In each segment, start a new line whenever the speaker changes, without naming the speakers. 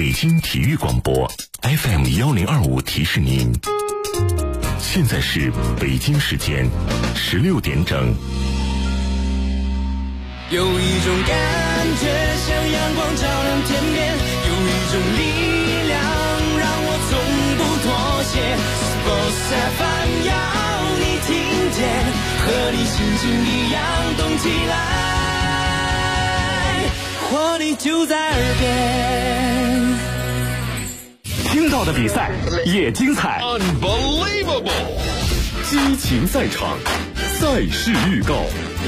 北京体育广播 FM1025提示您，现在是北京时间16点整。
有一种感觉像阳光照亮天边，有一种力量让我从不妥协。Sports FM 要你听见，和你心情一样动起来，活力就在耳边。
听到的比赛也精彩
Unbelievable
激情赛场，赛事预告。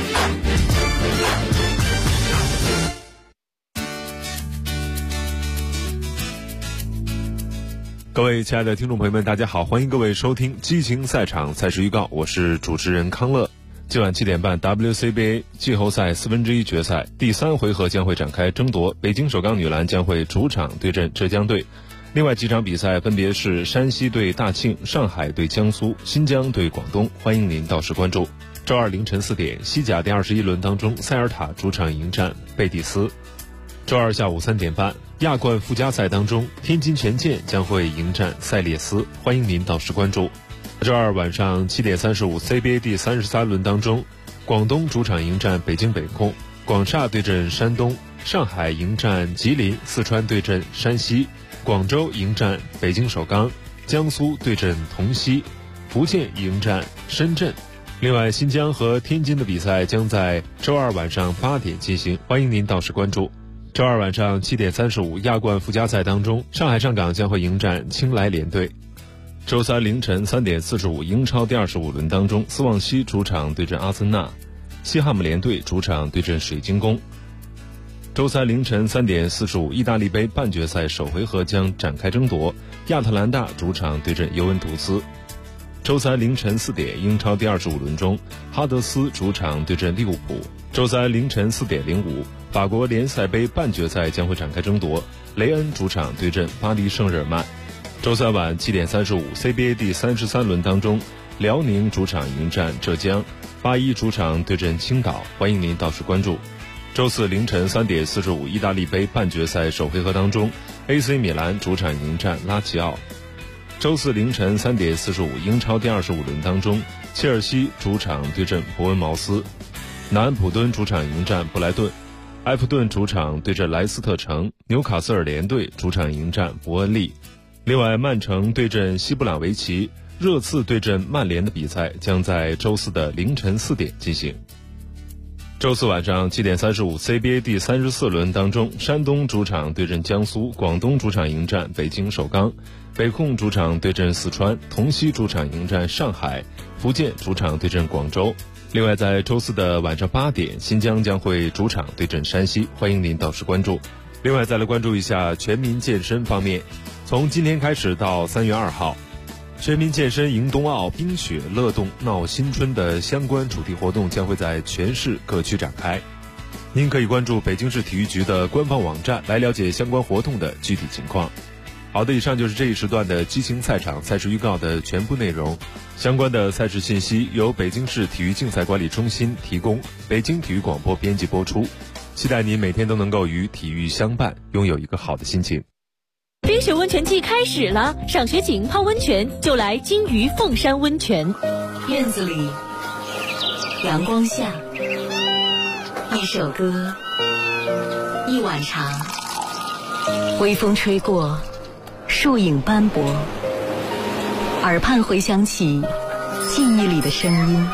各位亲爱的听众朋友们，大家好，欢迎各位收听激情赛场赛事预告，我是主持人康乐。今晚7点半 WCBA 季后赛1/4决赛第3回合将会展开争夺，北京首钢女篮将会主场对阵浙江队。另外几场比赛分别是山西对大庆、上海对江苏、新疆对广东，欢迎您到时关注。周二凌晨4点，西甲第21轮当中，塞尔塔主场迎战贝蒂斯。周二下午3点半，亚冠附加赛当中，天津权健将会迎战塞列斯，欢迎您到时关注。周二晚上7点35 CBA 第33轮当中，广东主场迎战北京北控，广厦对阵山东，上海迎战吉林，四川对阵山西，广州迎战北京首钢，江苏对阵同曦，福建迎战深圳。另外，新疆和天津的比赛将在周二晚上8点进行，欢迎您到时关注。周二晚上7点35，亚冠附加赛当中，上海上港将会迎战青莱联队。周三凌晨3点45，英超第25轮当中，斯旺西主场对阵阿森纳，西汉姆联队主场对阵水晶宫。周三凌晨3点45，意大利杯半决赛首回合将展开争夺，亚特兰大主场对阵尤文图斯。周三凌晨4点，英超第25轮中，哈德斯主场对阵利物浦。周三凌晨4点05，法国联赛杯半决赛将会展开争夺，雷恩主场对阵巴黎圣日耳曼。周三晚7点35 CBA 第33轮当中，辽宁主场迎战浙江，81主场对阵青岛，欢迎您到时关注。周四凌晨3点45，意大利杯半决赛首回合当中， AC 米兰主场迎战拉齐奥。周四凌晨3点45，英超第25轮当中，切尔西主场对阵伯恩茅斯，南安普敦主场迎战布莱顿，埃弗顿主场对阵莱斯特城，纽卡斯尔联队主场迎战伯恩利。另外，曼城对阵西布朗维奇，热刺对阵曼联的比赛将在周四的凌晨4点进行。周四晚上7点35 CBA 第34轮当中，山东主场对阵江苏，广东主场迎战北京首钢，北控主场对阵四川，同曦主场迎战上海，福建主场对阵广州。另外，在周四的晚上8点，新疆将会主场对阵山西，欢迎您到时关注。另外，再来关注一下全民健身方面，从今天开始到3月2号，全民健身迎冬奥，冰雪乐动闹新春的相关主题活动将会在全市各区展开。您可以关注北京市体育局的官方网站来了解相关活动的具体情况。好的，以上就是这一时段的激情赛场赛事预告的全部内容。相关的赛事信息由北京市体育竞赛管理中心提供，北京体育广播编辑播出。期待您每天都能够与体育相伴，拥有一个好的心情。
冰雪温泉季开始了，赏雪景泡温泉就来金鱼凤山温泉。
院子里，阳光下，一首歌，一碗茶，微风吹过，树影斑驳，耳畔回响起记忆里的声音。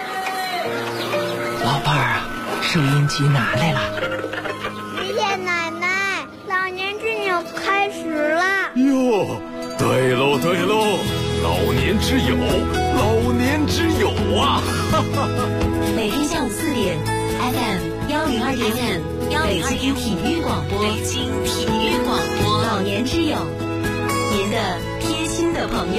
老伴儿啊，收音机拿来了。
爷爷奶奶，老年之友开始了。
哟，对喽对喽，老年之友，老年之友啊！
每天下午4点 FM102.5，北京体育广播，北京体育广播，老年之友，您的贴心的朋友。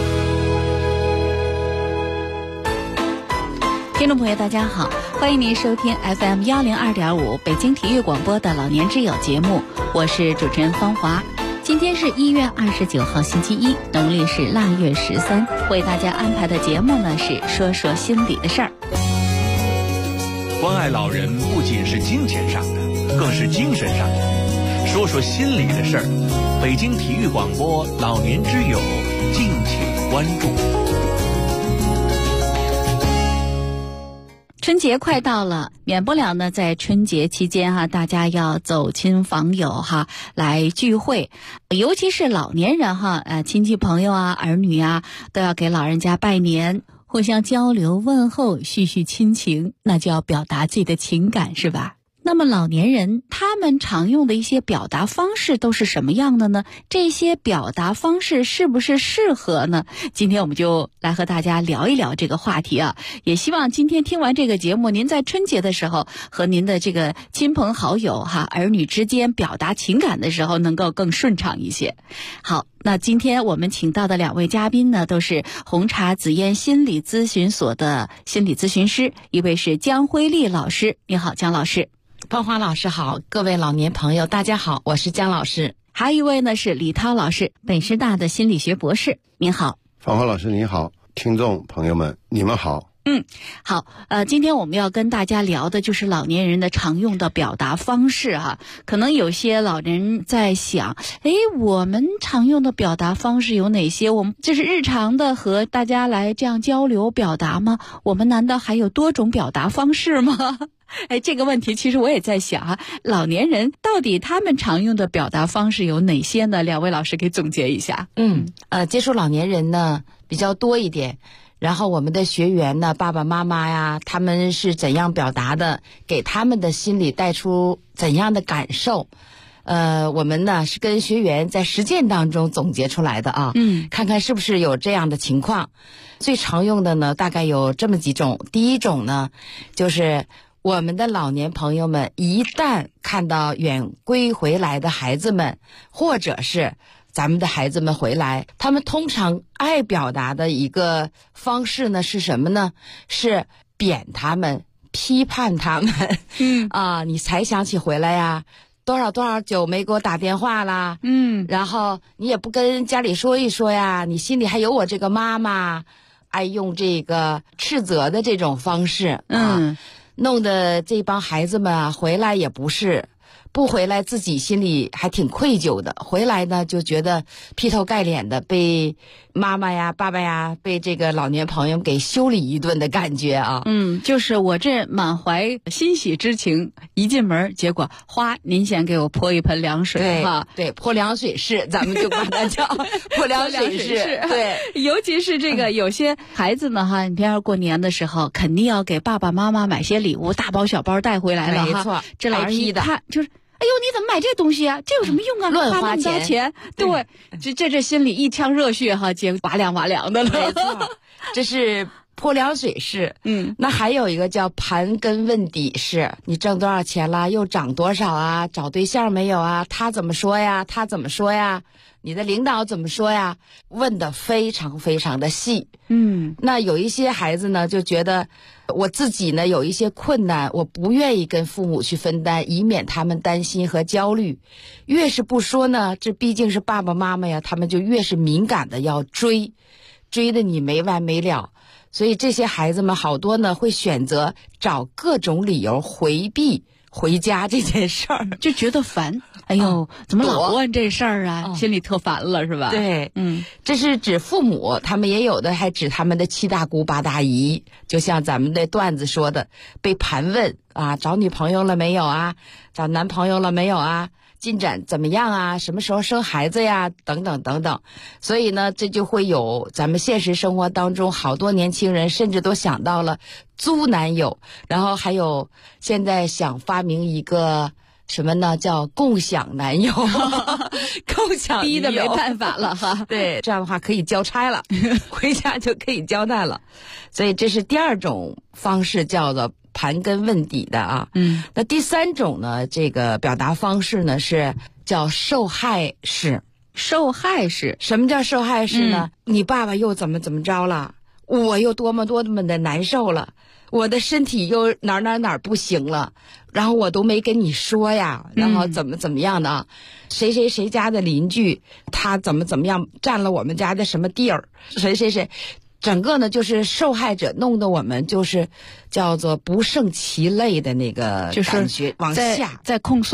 听众朋友大家好，欢迎您收听 FM102.5 北京体育广播的老年之友节目，我是主持人芳华。今天是1月29号星期一，农历是腊月13，为大家安排的节目呢是说说心里的事儿。
关爱老人不仅是金钱上的，更是精神上的。
说说心里的事儿。北京体育广播老年之友，敬请关注。
春节快到了，免不了呢，在春节期间哈，大家要走亲访友哈，来聚会，尤其是老年人哈，亲戚朋友啊、儿女啊，都要给老人家拜年，互相交流问候，叙叙亲情，那就要表达自己的情感，是吧？那么老年人他们常用的一些表达方式都是什么样的呢？这些表达方式是不是适合呢？今天我们就来和大家聊一聊这个话题啊！也希望今天听完这个节目，您在春节的时候和您的这个亲朋好友哈、儿女之间表达情感的时候能够更顺畅一些。好，那今天我们请到的2位嘉宾呢，都是红茶紫嫣心理咨询所的心理咨询师，一位是江辉丽老师。你好，江老师。
芳华老师好，各位老年朋友大家好，我是江老师。
还有一位呢是李涛老师，北师大的心理学博士。您好。
芳华老师你好，听众朋友们你们好。
好，今天我们要跟大家聊的就是老年人的常用的表达方式哈。可能有些老人在想，我们常用的表达方式有哪些？我们这是日常的和大家来这样交流表达吗？我们难道还有多种表达方式吗？这个问题其实我也在想啊，老年人到底他们常用的表达方式有哪些呢？2位老师给总结一下。
接触老年人呢比较多一点，然后我们的学员呢，爸爸妈妈呀，他们是怎样表达的，给他们的心里带出怎样的感受。我们呢是跟学员在实践当中总结出来的啊，看看是不是有这样的情况。最常用的呢大概有这么几种。第一种呢，就是我们的老年朋友们一旦看到远归回来的孩子们，或者是咱们的孩子们回来，他们通常爱表达的一个方式呢是什么呢？是贬他们，批判他们。你才想起回来呀？多少久没给我打电话啦？然后你也不跟家里说一说呀？你心里还有我这个妈妈？爱用这个斥责的这种方式弄得这帮孩子们啊回来也不是，不回来自己心里还挺愧疚的，回来呢就觉得劈头盖脸的被妈妈呀爸爸呀被这个老年朋友给修理一顿的感觉啊。
就是我这满怀欣喜之情一进门，结果您先给我泼一盆凉水哈。
对，泼凉水式，咱们就把它叫泼凉水式。对，
尤其是这个有些孩子呢哈，你比如过年的时候肯定要给爸爸妈妈买些礼物，大包小包带回来了哈。
没错，
这老人一看就是哎呦，你怎么买这东西啊？这有什么用啊？
乱花
钱。对，这心里一腔热血哈，结哇凉的了。
没错，这是泼凉水式。那还有一个叫盘根问底式，你挣多少钱了？又涨多少啊？找对象没有啊？他怎么说呀？你的领导怎么说呀？问得非常非常的细。那有一些孩子呢就觉得我自己呢有一些困难，我不愿意跟父母去分担，以免他们担心和焦虑。越是不说呢，这毕竟是爸爸妈妈呀，他们就越是敏感的要追的你没完没了。所以这些孩子们好多呢会选择找各种理由回避回家这件事儿，
就觉得烦。哎呦，怎么老问这事儿啊？心里特烦了是吧？
对，这是指父母，他们也有的还指他们的七大姑八大姨，就像咱们的段子说的，被盘问啊，找女朋友了没有啊？找男朋友了没有啊？进展怎么样啊？什么时候生孩子呀？等等等等。所以呢，这就会有咱们现实生活当中好多年轻人甚至都想到了租男友，然后还有现在想发明一个什么呢？叫共享男友，共享
逼的没办法了哈。
对，这样的话可以交差了，回家就可以交代了。所以这是第二种方式，叫做盘根问底的啊。那第三种呢，这个表达方式呢是叫受害式。
受害式，
什么叫受害式呢？你爸爸又怎么着了？我又多么的难受了。我的身体又哪儿不行了，然后我都没跟你说呀，然后怎么样的啊？谁家的邻居他怎么样占了我们家的什么地儿？谁，整个呢就是受害者弄得我们就是叫做不胜其累的那个感觉，往下
在控诉。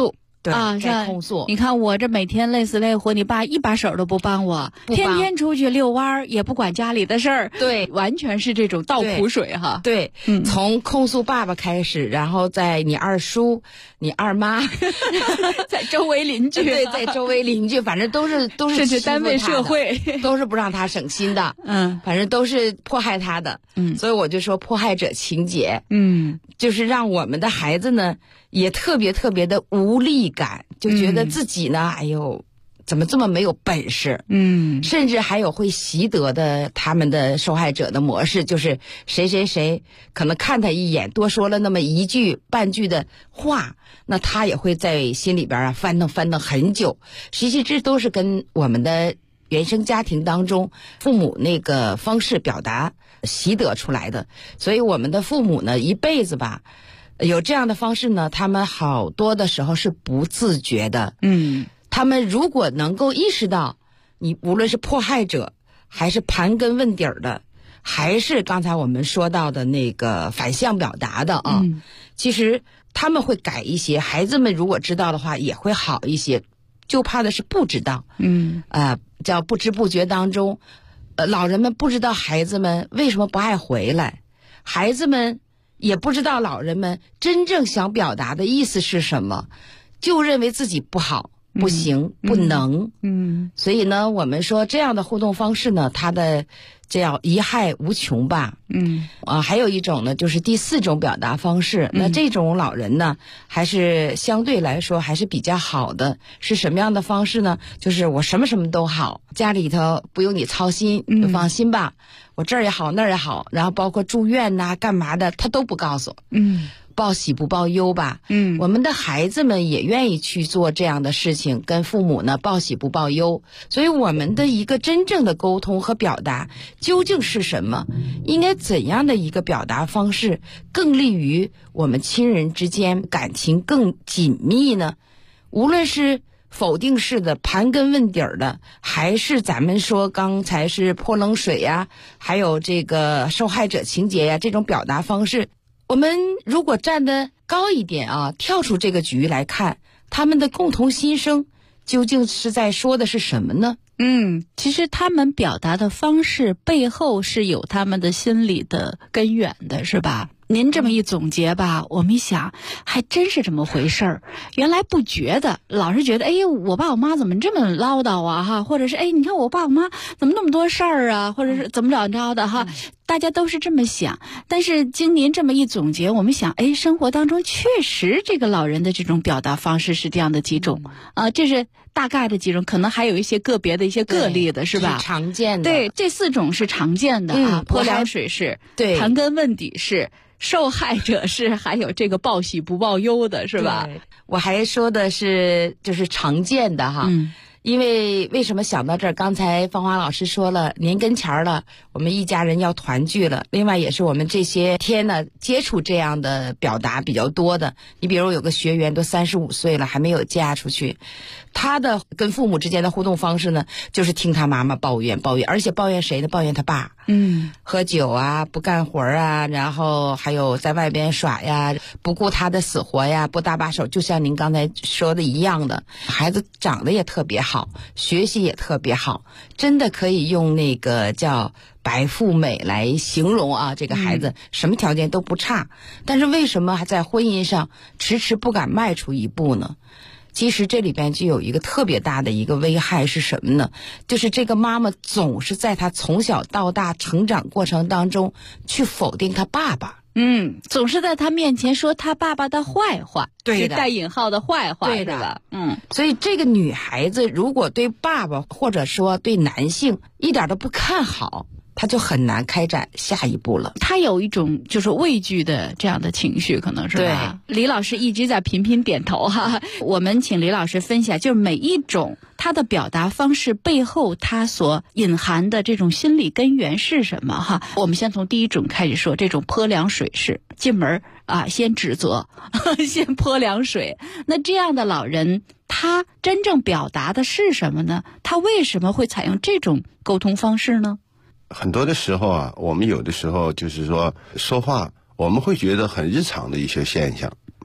对
啊，
该控诉。
你看我这每天累死累活，你爸一把手都不帮我，天天出去遛弯儿，也不管家里的事儿，
对，
完全是这种倒苦水哈。
对，从控诉爸爸开始，然后在你二叔、你二妈，
在周围邻居，
对，在周围邻居，反正都是
甚至单位社会
都是不让他省心的，反正都是迫害他的，所以我就说迫害者情节，就是让我们的孩子呢也特别特别的无力感，就觉得自己呢，哎呦，怎么这么没有本事？甚至还有会习得的他们的受害者的模式，就是谁谁谁可能看他一眼，多说了那么一句半句的话，那他也会在心里边翻腾很久。实际这都是跟我们的原生家庭当中父母那个方式表达习得出来的。所以我们的父母呢，一辈子吧，有这样的方式呢，他们好多的时候是不自觉的。他们如果能够意识到，你无论是迫害者，还是盘根问底儿的，还是刚才我们说到的那个反向表达的啊，其实他们会改一些，孩子们如果知道的话也会好一些，就怕的是不知道。叫不知不觉当中，老人们不知道孩子们为什么不爱回来，孩子们也不知道老人们真正想表达的意思是什么，就认为自己不好。不行，不能。所以呢，我们说这样的互动方式呢，它的这样贻害无穷吧。还有一种呢，就是第四种表达方式。那这种老人呢，还是相对来说还是比较好的。是什么样的方式呢？就是我什么什么都好，家里头不用你操心，就放心吧。我这儿也好，那儿也好，然后包括住院呐、干嘛的，他都不告诉。报喜不报忧吧。我们的孩子们也愿意去做这样的事情，跟父母呢报喜不报忧。所以我们的一个真正的沟通和表达究竟是什么？应该怎样的一个表达方式更利于我们亲人之间感情更紧密呢？无论是否定式的、盘根问底儿的，还是咱们说刚才是泼冷水呀，还有这个受害者情节呀，这种表达方式，我们如果站得高一点啊，跳出这个局来看，他们的共同心声究竟是在说的是什么呢？
其实他们表达的方式背后是有他们的心理的根源的，是吧？您这么一总结吧，我们一想还真是这么回事儿。原来不觉得，老是觉得我爸我妈怎么这么唠叨啊哈，或者是你看我爸我妈怎么那么多事儿啊，或者是怎么着的哈，大家都是这么想。但是经您这么一总结，我们想生活当中确实这个老人的这种表达方式是这样的几种这是大概的几种，可能还有一些个别的一些个例的，是吧？
是常见的。
对，这4种是常见的泼凉水是，
对，
盘根问底是，受害者是，还有这个报喜不报忧的，是吧？
我还说的是就是常见的哈。因为什么想到这儿？刚才芳华老师说了，年跟前了，我们一家人要团聚了。另外也是我们这些天呢接触这样的表达比较多的。你比如有个学员都35岁了，还没有嫁出去，他的跟父母之间的互动方式呢，就是听他妈妈抱怨，而且抱怨谁呢？抱怨他爸。喝酒啊，不干活啊，然后还有在外边耍呀，不顾他的死活呀，不搭把手，就像您刚才说的一样的。孩子长得也特别好，学习也特别好，真的可以用那个叫白富美来形容啊，这个孩子什么条件都不差，但是为什么还在婚姻上迟迟不敢迈出一步呢？其实这里边就有一个特别大的一个危害是什么呢？就是这个妈妈总是在她从小到大成长过程当中去否定她爸爸。
总是在他面前说他爸爸的坏话，
对的，
带引号的坏话，
对的，
是吧？
所以这个女孩子如果对爸爸或者说对男性一点都不看好，他就很难开展下一步了。
他有一种就是畏惧的这样的情绪，可能是吧？对，李老师一直在频频点头哈。我们请李老师分享，就是每一种他的表达方式背后，他所隐含的这种心理根源是什么哈？我们先从第一种开始说，这种泼凉水式，进门先指责，先泼凉水。那这样的老人，他真正表达的是什么呢？他为什么会采用这种沟通方式呢？
很多的时候我们有的时候就是说话，我们会觉得很日常的一些现象，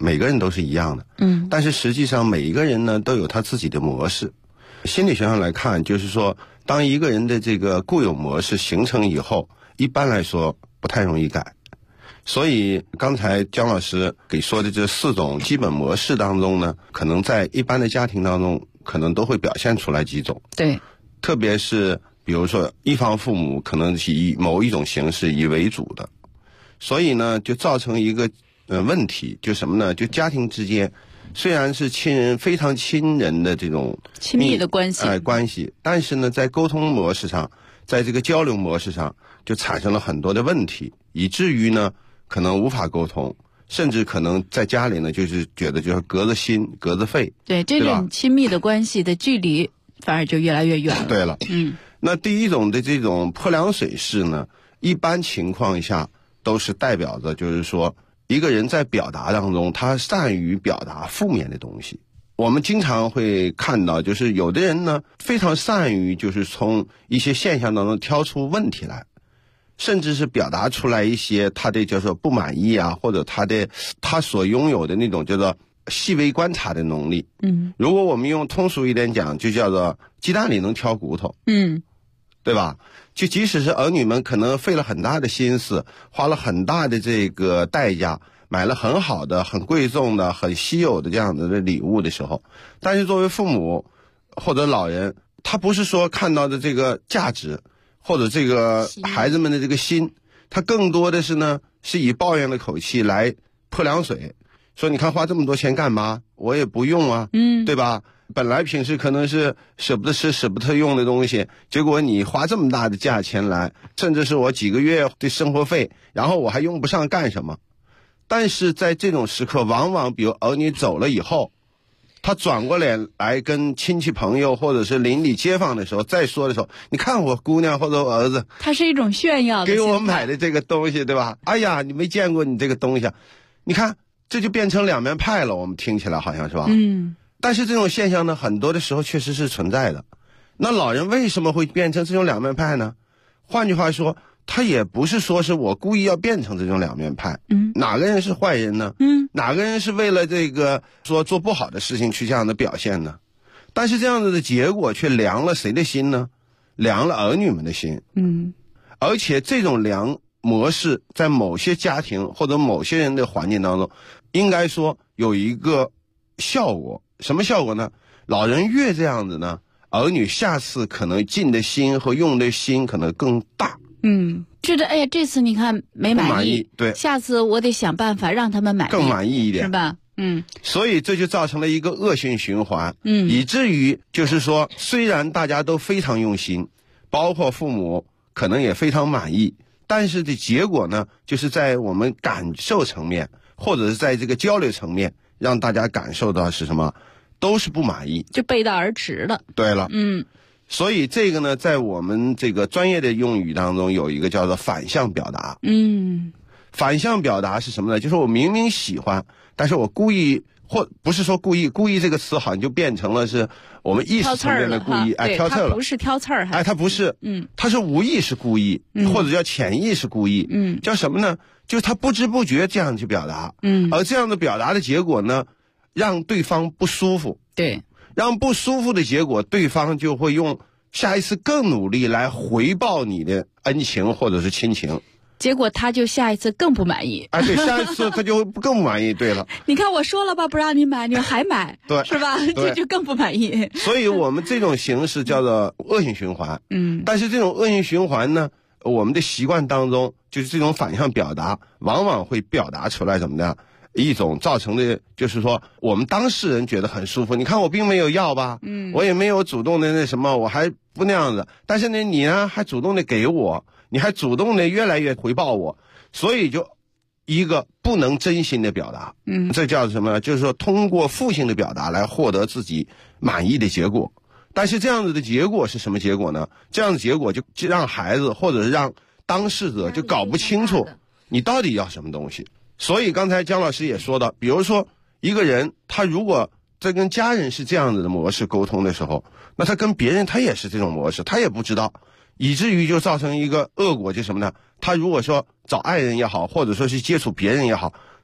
每个人都是一样的。但是实际上每一个人呢都有他自己的模式。心理学上来看，就是说当一个人的这个固有模式形成以后，一般来说不太容易改。所以刚才姜老师给说的这4种基本模式当中呢，可能在一般的家庭当中可能都会表现出来几种。
对，
特别是比如说一方父母可能是以某一种形式以为主的，所以呢就造成一个问题，就什么呢？就家庭之间虽然是亲人非常亲人的这种
亲密的关系，
但是呢在沟通模式上，在这个交流模式上就产生了很多的问题，以至于呢可能无法沟通，甚至可能在家里呢就是觉得就是隔着心隔着肺。
对，这种亲密的关系的距离反而就越来越远了。
对了，那第一种的这种泼凉水式呢，一般情况下都是代表着就是说一个人在表达当中他善于表达负面的东西。我们经常会看到，就是有的人呢非常善于就是从一些现象当中挑出问题来，甚至是表达出来一些他的叫做不满意啊，或者他所拥有的那种叫做细微观察的能力。如果我们用通俗一点讲，就叫做鸡蛋里能挑骨头。对吧？就即使是儿女们可能费了很大的心思，花了很大的这个代价，买了很好的、很贵重的、很稀有的这样子的礼物的时候，但是作为父母或者老人，他不是说看到的这个价值，或者这个孩子们的这个心，他更多的是呢，是以抱怨的口气来泼凉水，说你看花这么多钱干嘛？我也不用啊，对吧？本来平时可能是舍不得吃舍不得用的东西，结果你花这么大的价钱来，甚至是我几个月的生活费，然后我还用不上干什么。但是在这种时刻，往往比如儿女走了以后，他转过脸来跟亲戚朋友或者是邻里街坊的时候再说的时候，你看我姑娘或者我儿子，
他是一种炫耀的
给我买的这个东西，对吧？哎呀，你没见过你这个东西，你看这就变成两面派了，我们听起来好像是吧？但是这种现象呢，很多的时候确实是存在的。那老人为什么会变成这种两面派呢？换句话说，他也不是说是我故意要变成这种两面派。哪个人是坏人呢？哪个人是为了这个说做不好的事情去这样的表现呢？但是这样子的结果却凉了谁的心呢？凉了儿女们的心。而且这种凉模式在某些家庭或者某些人的环境当中，应该说有一个效果。什么效果呢？老人越这样子呢，儿女下次可能尽的心和用的心可能更大。
觉得哎呀，这次你看没满意，
对，
下次我得想办法让他们
更满意一点，
是吧？
所以这就造成了一个恶性循环。以至于就是说，虽然大家都非常用心，包括父母可能也非常满意，但是的结果呢，就是在我们感受层面，或者是在这个交流层面，让大家感受到是什么？都是不满意，
就背道而驰了。
对了，所以这个呢，在我们这个专业的用语当中，有一个叫做反向表达。反向表达是什么呢？就是我明明喜欢，但是我故意，或不是说故意这个词好像就变成了是我们意识层面的故意，挑刺儿了。
它不是挑刺儿，
它不是，它是无意识故意，或者叫潜意识故意，叫什么呢？就是他不知不觉这样去表达，而这样的表达的结果呢，让对方不舒服，
对，
让不舒服的结果，对方就会用下一次更努力来回报你的恩情或者是亲情，
结果他就下一次更不满意。
对，下一次他就更不满意。对了，
你看我说了吧，不让你买，你还买，
对，
是吧？这就更不满意。
所以我们这种形式叫做恶性循环。但是这种恶性循环呢，我们的习惯当中，就是这种反向表达，往往会表达出来怎么的一种造成的，就是说我们当事人觉得很舒服。你看我并没有要吧，我也没有主动的那什么，我还不那样子。但是呢，你呢还主动的给我，你还主动的越来越回报我，所以就一个不能真心的表达。这叫什么呢？就是说通过负性的表达来获得自己满意的结果。但是这样子的结果是什么结果呢？这样的结果就让孩子或者是让当事者就搞不清楚你到底要什么东西。所以刚才姜老师也说到，比如说一个人他如果在跟家人是这样子的模式沟通的时候，那他跟别人他也是这种模式，他也不知道，以至于就造成一个恶果，就是什么呢？他如果说找爱人也好，或者说是接触别人也好，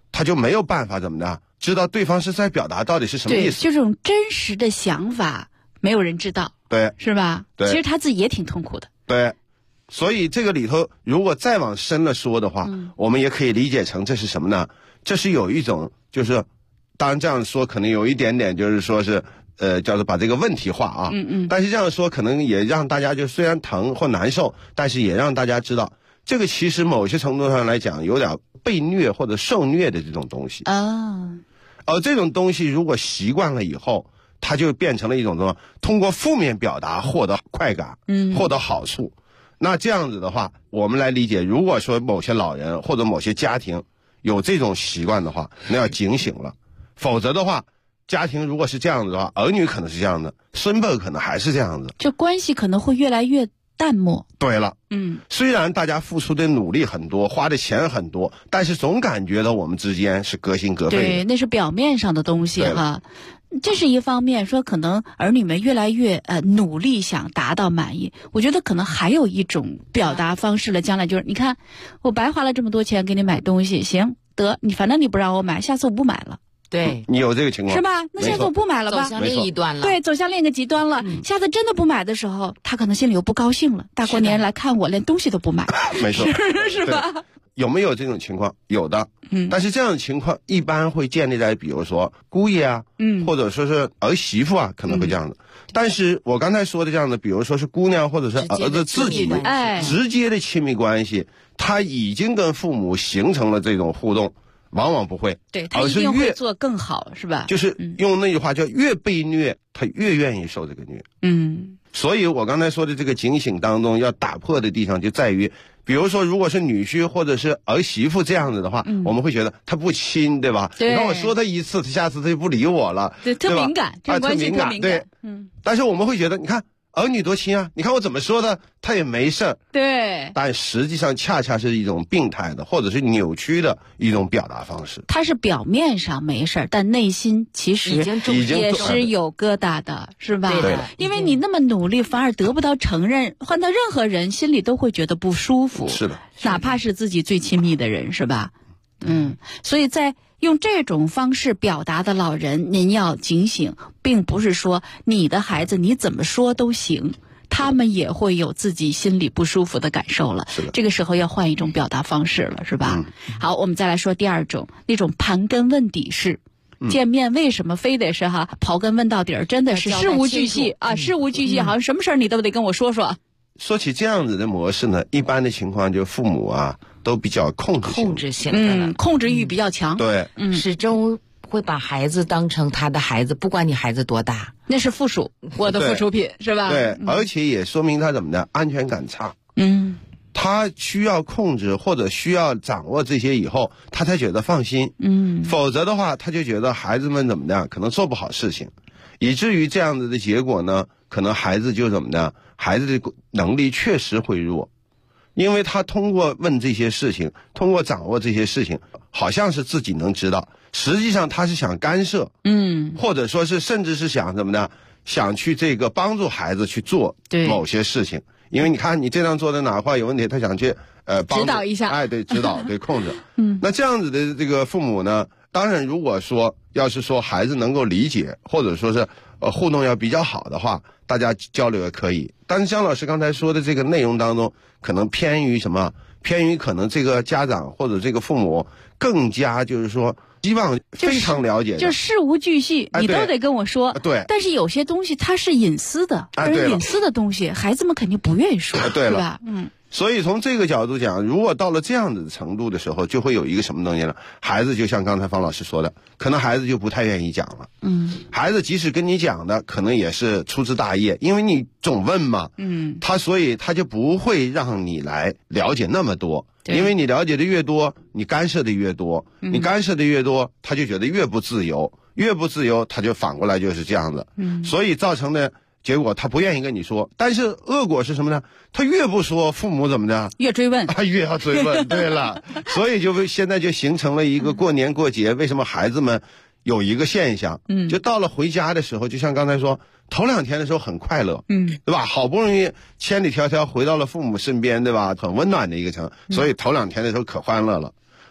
他就没有办法怎么的知道对方是在表达到底是什么意思。
对，就这种真实的想法，没有人知道，
对，
是吧？
对，
其实他自己也挺痛苦的。
对，所以这个里头如果再往深了说的话，我们也可以理解成这是什么呢？这是有一种就是当然这样说可能有一点点就是说是叫做把这个问题化啊，但是这样说可能也让大家就虽然疼或难受，但是也让大家知道这个其实某些程度上来讲有点被虐或者受虐的这种东西
啊。
而这种东西如果习惯了以后，它就变成了一种什么？通过负面表达获得快感，获得好处。那这样子的话，我们来理解，如果说某些老人或者某些家庭有这种习惯的话，那要警醒了。否则的话，家庭如果是这样子的话，儿女可能是这样的，孙辈可能还是这样子，
这关系可能会越来越淡漠。
对了，虽然大家付出的努力很多，花的钱很多，但是总感觉到我们之间是隔心隔肺的。
对，那是表面上的东西哈。这是一方面，说可能儿女们越来越努力想达到满意。我觉得可能还有一种表达方式了，将来就是你看我白花了这么多钱给你买东西，行得你反正你不让我买，下次我不买了。
对，
你有这个情况
是吧？那下次我不买了吧？
走向另一端了。
对，走向另一个极端了。下次真的不买的时候，他可能心里又不高兴了。大过年来看我，连东西都不买，
没错，
是吧？
有没有这种情况？有的，但是这样的情况一般会建立在比如说姑爷啊，或者说是儿媳妇啊，可能会这样的。但是我刚才说的这样的，比如说是姑娘或者是儿子自己直接的亲密关系，他已经跟父母形成了这种互动，往往不会，
对，他一定会做更好，是吧？
就是用那句话叫越被虐，他越愿意受这个虐。所以我刚才说的这个警醒当中要打破的地方就在于，比如说如果是女婿或者是儿媳妇这样子的话，我们会觉得他不亲，对吧？
对，
你看我说他一次，他下次他就不理我了，
对，特敏感，这关系特敏感，
对，但是我们会觉得，你看儿女多亲啊，你看我怎么说的他也没事儿，
对，
但实际上恰恰是一种病态的或者是扭曲的一种表达方式。
他是表面上没事儿，但内心其实也是有疙瘩的，是吧？
对，
因为你那么努力反而得不到承认，换到任何人心里都会觉得不舒服，
是的，
哪怕是自己最亲密的人，是吧？所以在用这种方式表达的老人，您要警醒，并不是说你的孩子你怎么说都行，他们也会有自己心里不舒服的感受了。
是的，
这个时候要换一种表达方式了，是吧？好，我们再来说第二种，那种盘根问底式。见面为什么非得是刨根问到底儿？真的是事无巨细啊，事无巨细，好像什么事儿你都得跟我说说。
说起这样子的模式呢，一般的情况就父母啊都比较控制性
的，
控制欲比较强。
对，
始终会把孩子当成他的孩子，不管你孩子多大，
那是附属，我的附属品，是吧？
对，而且也说明他怎么的安全感差。他需要控制或者需要掌握这些以后，他才觉得放心。否则的话，他就觉得孩子们怎么的可能做不好事情，以至于这样子的结果呢，可能孩子就怎么的，孩子的能力确实会弱，因为他通过问这些事情，通过掌握这些事情，好像是自己能知道，实际上他是想干涉，或者说是甚至是想怎么的，想去这个帮助孩子去做某些事情。因为你看你这样做的哪块有问题，他想去指
导一下，
对，指导，对，控制。那这样子的这个父母呢，当然如果说要是说孩子能够理解，或者说是互动要比较好的话，大家交流也可以。但是姜老师刚才说的这个内容当中，可能偏于什么？偏于可能这个家长或者这个父母更加就是说希望非常了解，
就事无巨细，你都得跟我说。
对，
但是有些东西它是隐私的，个人隐私的东西，孩子们肯定不愿意说，
对了，
是吧？
所以从这个角度讲，如果到了这样的程度的时候，就会有一个什么东西呢？孩子就像刚才方老师说的，可能孩子就不太愿意讲了。孩子即使跟你讲的，可能也是粗枝大叶，因为你总问嘛。所以他就不会让你来了解那么多，因为你了解的越多，你干涉的越多，你干涉的越多，他就觉得越不自由，越不自由，他就反过来就是这样的。所以造成的结果他不愿意跟你说，但是恶果是什么呢？他越不说，父母怎么的？
越追问，
他越要追问。对了，所以现在就形成了一个过年过节，为什么孩子们有一个现象，就到了回家的时候，就像刚才说，头2天的时候很快乐，对吧？好不容易千里迢迢回到了父母身边，对吧？很温暖的一个城，所以头2天的时候可欢乐了。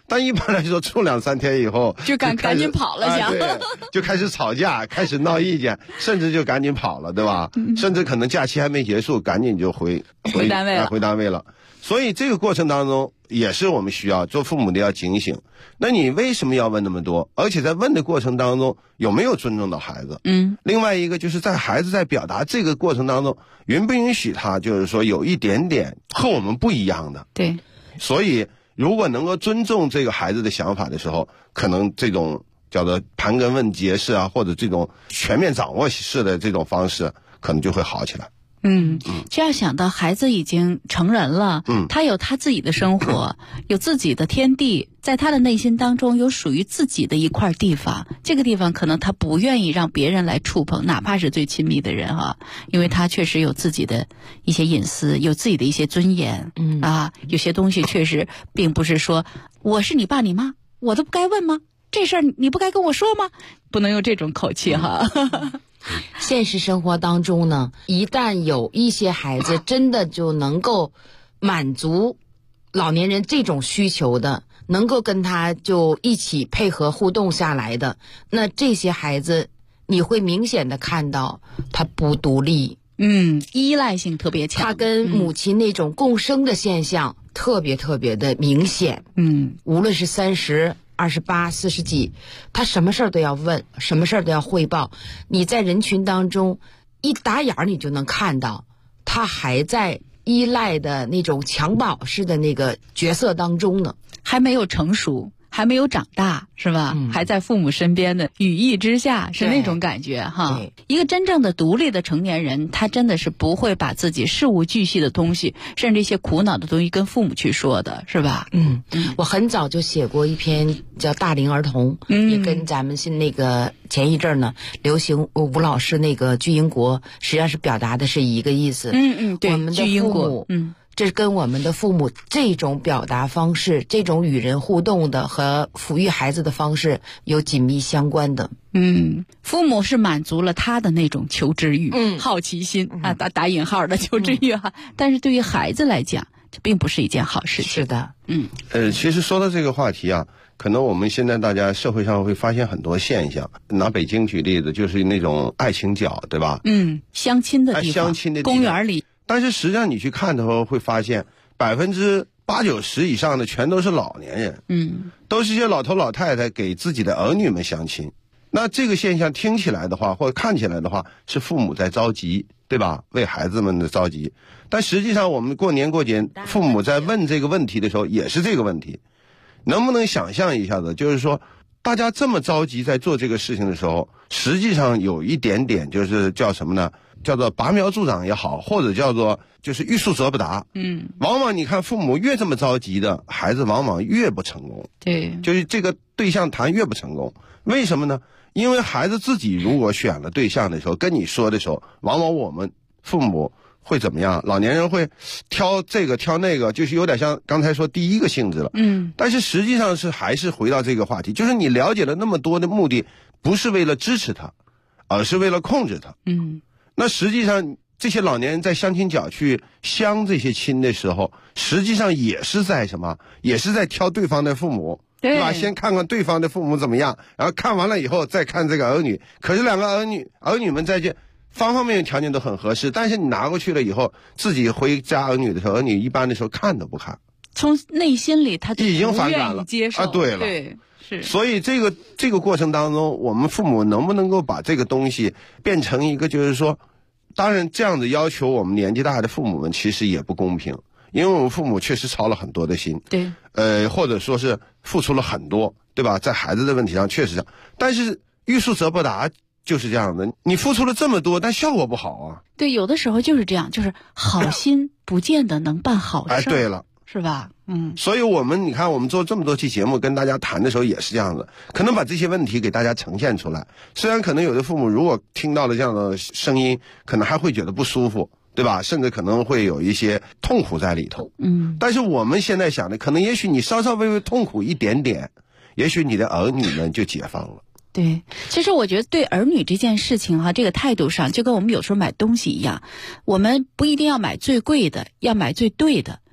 但一般来说处2-3天以后
就赶紧跑了想、
对，就开始吵架，开始闹意见，甚至就赶紧跑了，对吧？甚至可能假期还没结束，赶紧就回
单位了，
回单位了。所以这个过程当中也是我们需要做父母的要警醒。那你为什么要问那么多？而且在问的过程当中有没有尊重到孩子？另外一个就是在孩子在表达这个过程当中，允不允许他就是说有一点点和我们不一样的？
对。
所以如果能够尊重这个孩子的想法的时候，可能这种叫做盘根问节式啊，或者这种全面掌握式的这种方式，可能就会好起来。
这样想到孩子已经成人了，他有他自己的生活，有自己的天地，在他的内心当中有属于自己的一块地方，这个地方可能他不愿意让别人来触碰，哪怕是最亲密的人啊，因为他确实有自己的一些隐私，有自己的一些尊严，有些东西确实并不是说我是你爸你妈，我都不该问吗？这事儿你不该跟我说吗？不能用这种口气哈。
现实生活当中呢，一旦有一些孩子真的就能够满足老年人这种需求的，能够跟他就一起配合互动下来的，那这些孩子你会明显的看到他不独立，
依赖性特别强，
他跟母亲那种共生的现象特别的明显。无论是30、28、40几，他什么事儿都要问，什么事儿都要汇报。你在人群当中一打眼儿，你就能看到他还在依赖的那种襁褓式的那个角色当中呢，
还没有成熟，还没有长大，是吧？还在父母身边的羽翼之下，是那种感觉哈。一个真正的独立的成年人，他真的是不会把自己事无巨细的东西，甚至一些苦恼的东西跟父母去说的，是吧？
我很早就写过一篇叫《大龄儿童》，也跟咱们是那个前一阵呢流行吴老师那个巨婴国，实际上是表达的是一个意思。
对，
我们的父母，这跟我们的父母这种表达方式，这种与人互动的和抚育孩子的方式有紧密相关的。
父母是满足了他的那种求知欲、好奇心打引号的求知欲哈，但是对于孩子来讲，这并不是一件好事情。
是的，
其实说到这个话题啊，可能我们现在大家社会上会发现很多现象。拿北京举例子，就是那种爱情角，对吧？
相亲的地方，
相亲的地方，
公园里。
但是实际上你去看的时候会发现，80%-90%以上的全都是老年人，都是一些老头老太太给自己的儿女们相亲。那这个现象听起来的话，或者看起来的话，是父母在着急，对吧？为孩子们的着急。但实际上我们过年过节，父母在问这个问题的时候，也是这个问题。能不能想象一下子，就是说大家这么着急在做这个事情的时候，实际上有一点点就是叫什么呢？叫做拔苗助长也好，或者叫做就是欲速则不达。往往你看父母越这么着急的，孩子往往越不成功。
对，
就是这个对象谈越不成功。为什么呢？因为孩子自己如果选了对象的时候，跟你说的时候，往往我们父母会怎么样？老年人会挑这个挑那个，就是有点像刚才说第一个性质了。但是实际上是还是回到这个话题，就是你了解了那么多的目的，不是为了支持他，而是为了控制他。那实际上这些老年人在相亲角去相这些亲的时候，实际上也是在什么？也是在挑对方的父母，对吧？先看看对方的父母怎么样，然后看完了以后再看这个儿女。可是两个儿女们在这方方面面条件都很合适，但是你拿过去了以后，自己回家儿女的时候，儿女一般的时候看都不看，
从内心里他就
已经反感了，
接受
对了，
对。是，
所以这个过程当中，我们父母能不能够把这个东西变成一个，就是说，当然这样子要求我们年纪大的父母们其实也不公平，因为我们父母确实操了很多的心，
对，
或者说是付出了很多，对吧？在孩子的问题上确实这样，但是欲速则不达就是这样的，你付出了这么多，但效果不好啊。
对，有的时候就是这样，就是好心不见得能办好事。
对了。
是吧？
所以你看我们做这么多期节目跟大家谈的时候也是这样的，可能把这些问题给大家呈现出来。虽然可能有的父母如果听到了这样的声音，可能还会觉得不舒服，对吧？甚至可能会有一些痛苦在里头。但是我们现在想的，可能也许你稍稍微微痛苦一点点，也许你的儿女们就解放了。
对，其实我觉得对儿女这件事情这个态度上就跟我们有时候买东西一样，我们不一定要买最贵的，要买最对的。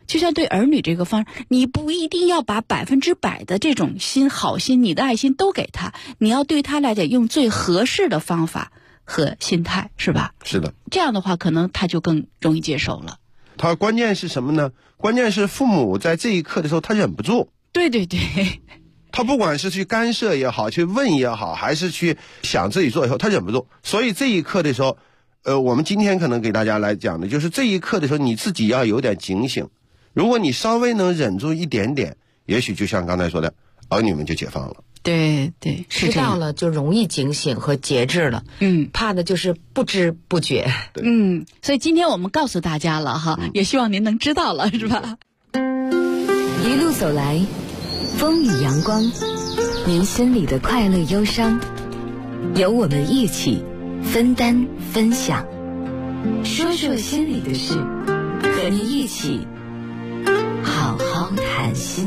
就像对儿女这个方，你不一定要把100%的这种好心，你的爱心都给他，你要对他来讲用最合适的方法和心态，是吧？
是的。
这样的话，可能他就更容易接受了。
他关键是什么呢？关键是父母在这一刻的时候，他忍不住。
对对对。
他不管是去干涉也好，去问也好，还是去想自己做以后，他忍不住。所以这一刻的时候，我们今天可能给大家来讲的就是这一刻的时候，你自己要有点警醒。如果你稍微能忍住一点点，也许就像刚才说的，儿女们就解放了。
对对，
知道了就容易警醒和节制了。怕的就是不知不觉。
所以今天我们告诉大家了哈，也希望您能知道了，是吧？
一路走来，风雨阳光，您心里的快乐忧伤，由我们一起分担分享，说说心里的事，和您一起好好谈心。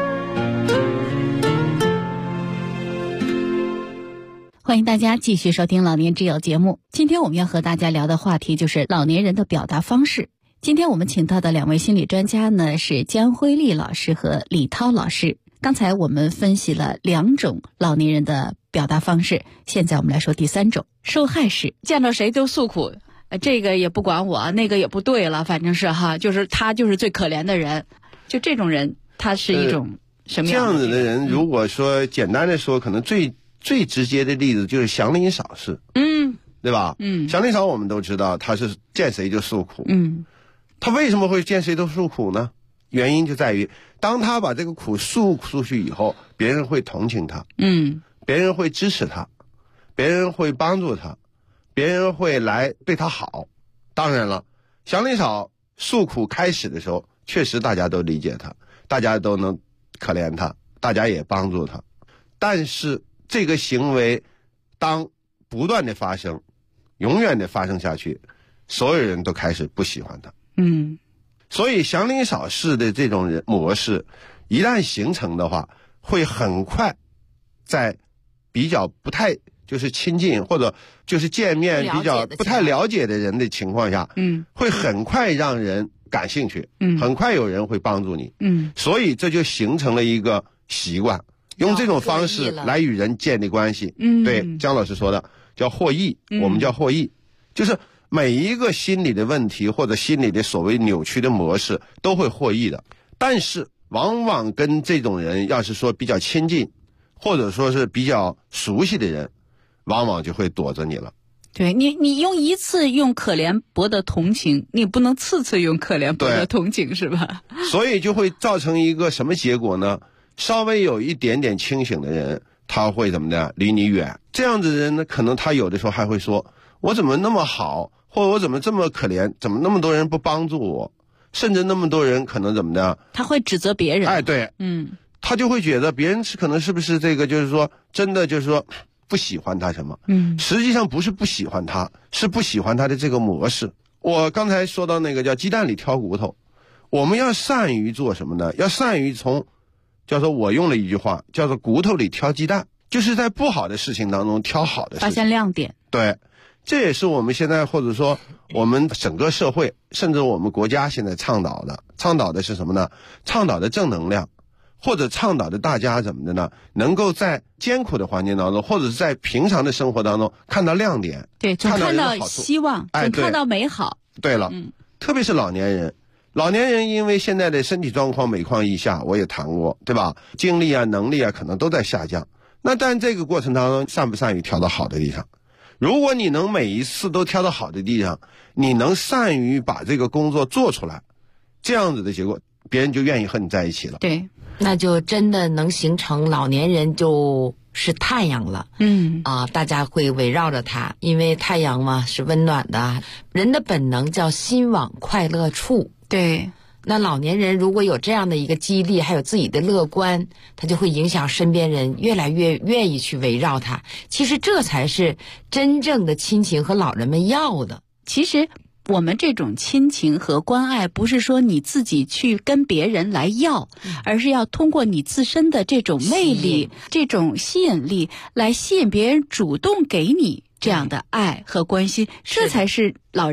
欢迎大家继续收听老年之友节目。今天我们要和大家聊的话题就是老年人的表达方式。今天我们请到的2位心理专家呢，是江辉丽老师和李涛老师。刚才我们分析了2种老年人的表达方式，现在我们来说第3种，受害式。见到谁都诉苦，这个也不管我，那个也不对了，反正是哈，就是他就是最可怜的人。就这种人，他是一种什么样的？
这样子的人，如果说简单的说，可能最直接的例子就是祥林嫂式，对吧？祥林嫂我们都知道，他是见谁就诉苦，他为什么会见谁都诉苦呢？原因就在于，当他把这个苦诉出去以后，别人会同情他，别人会支持他，别人会帮助他，别人会来对他好。当然了，祥林嫂诉苦开始的时候，确实大家都理解他，大家都能可怜他，大家也帮助他。但是这个行为当不断的发生，永远的发生下去，所有人都开始不喜欢他。所以祥林嫂式的这种人模式一旦形成的话，会很快在比较不太就是亲近或者就是见面比较不太了解的人的情况下，会很快让人感兴趣，很快有人会帮助你，所以这就形成了一个习惯，用这种方式来与人建立关系。对，姜老师说的叫获益，我们叫获益，就是每一个心理的问题或者心理的所谓扭曲的模式都会获益的。但是往往跟这种人要是说比较亲近或者说是比较熟悉的人，往往就会躲着你了。
对，你用一次用可怜博得同情，你不能次次用可怜博得同情，是吧？
所以就会造成一个什么结果呢？稍微有一点点清醒的人，他会怎么的离你远。这样子的人呢，可能他有的时候还会说，我怎么那么好，或者我怎么这么可怜，怎么那么多人不帮助我，甚至那么多人可能怎么的，
他会指责别人。
哎，对，他就会觉得别人可能是不是这个就是说真的就是说不喜欢他什么，实际上不是不喜欢他，是不喜欢他的这个模式。我刚才说到那个叫鸡蛋里挑骨头，我们要善于做什么呢？要善于从叫做我用了一句话叫做骨头里挑鸡蛋，就是在不好的事情当中挑好的事情，
发现亮点。
对，这也是我们现在或者说我们整个社会甚至我们国家现在倡导的是什么呢？倡导的正能量，或者倡导的大家怎么的呢？能够在艰苦的环境当中，或者是在平常的生活当中看到亮点，
对，总看到希望，总看到美好。
对了，特别是老年人，老年人因为现在的身体状况每况愈下，我也谈过，对吧？精力啊、能力啊，可能都在下降。那但这个过程当中，善不善于挑到好的地方？如果你能每一次都挑到好的地方，你能善于把这个工作做出来，这样子的结果，别人就愿意和你在一起了。
对，
那就真的能形成老年人就是太阳了。大家会围绕着他，因为太阳嘛是温暖的，人的本能叫心往快乐处。
对，
那老年人如果有这样的一个激励，还有自己的乐观，他就会影响身边人越来越愿意去围绕他。其实这才是真正的亲情和老人们要的。
其实我们这种亲情和关爱，不是说你自己去跟别人来要，而是要通过你自身的这种魅力、这种吸引力来吸引别人主动给你这样的爱和关心，这才是老人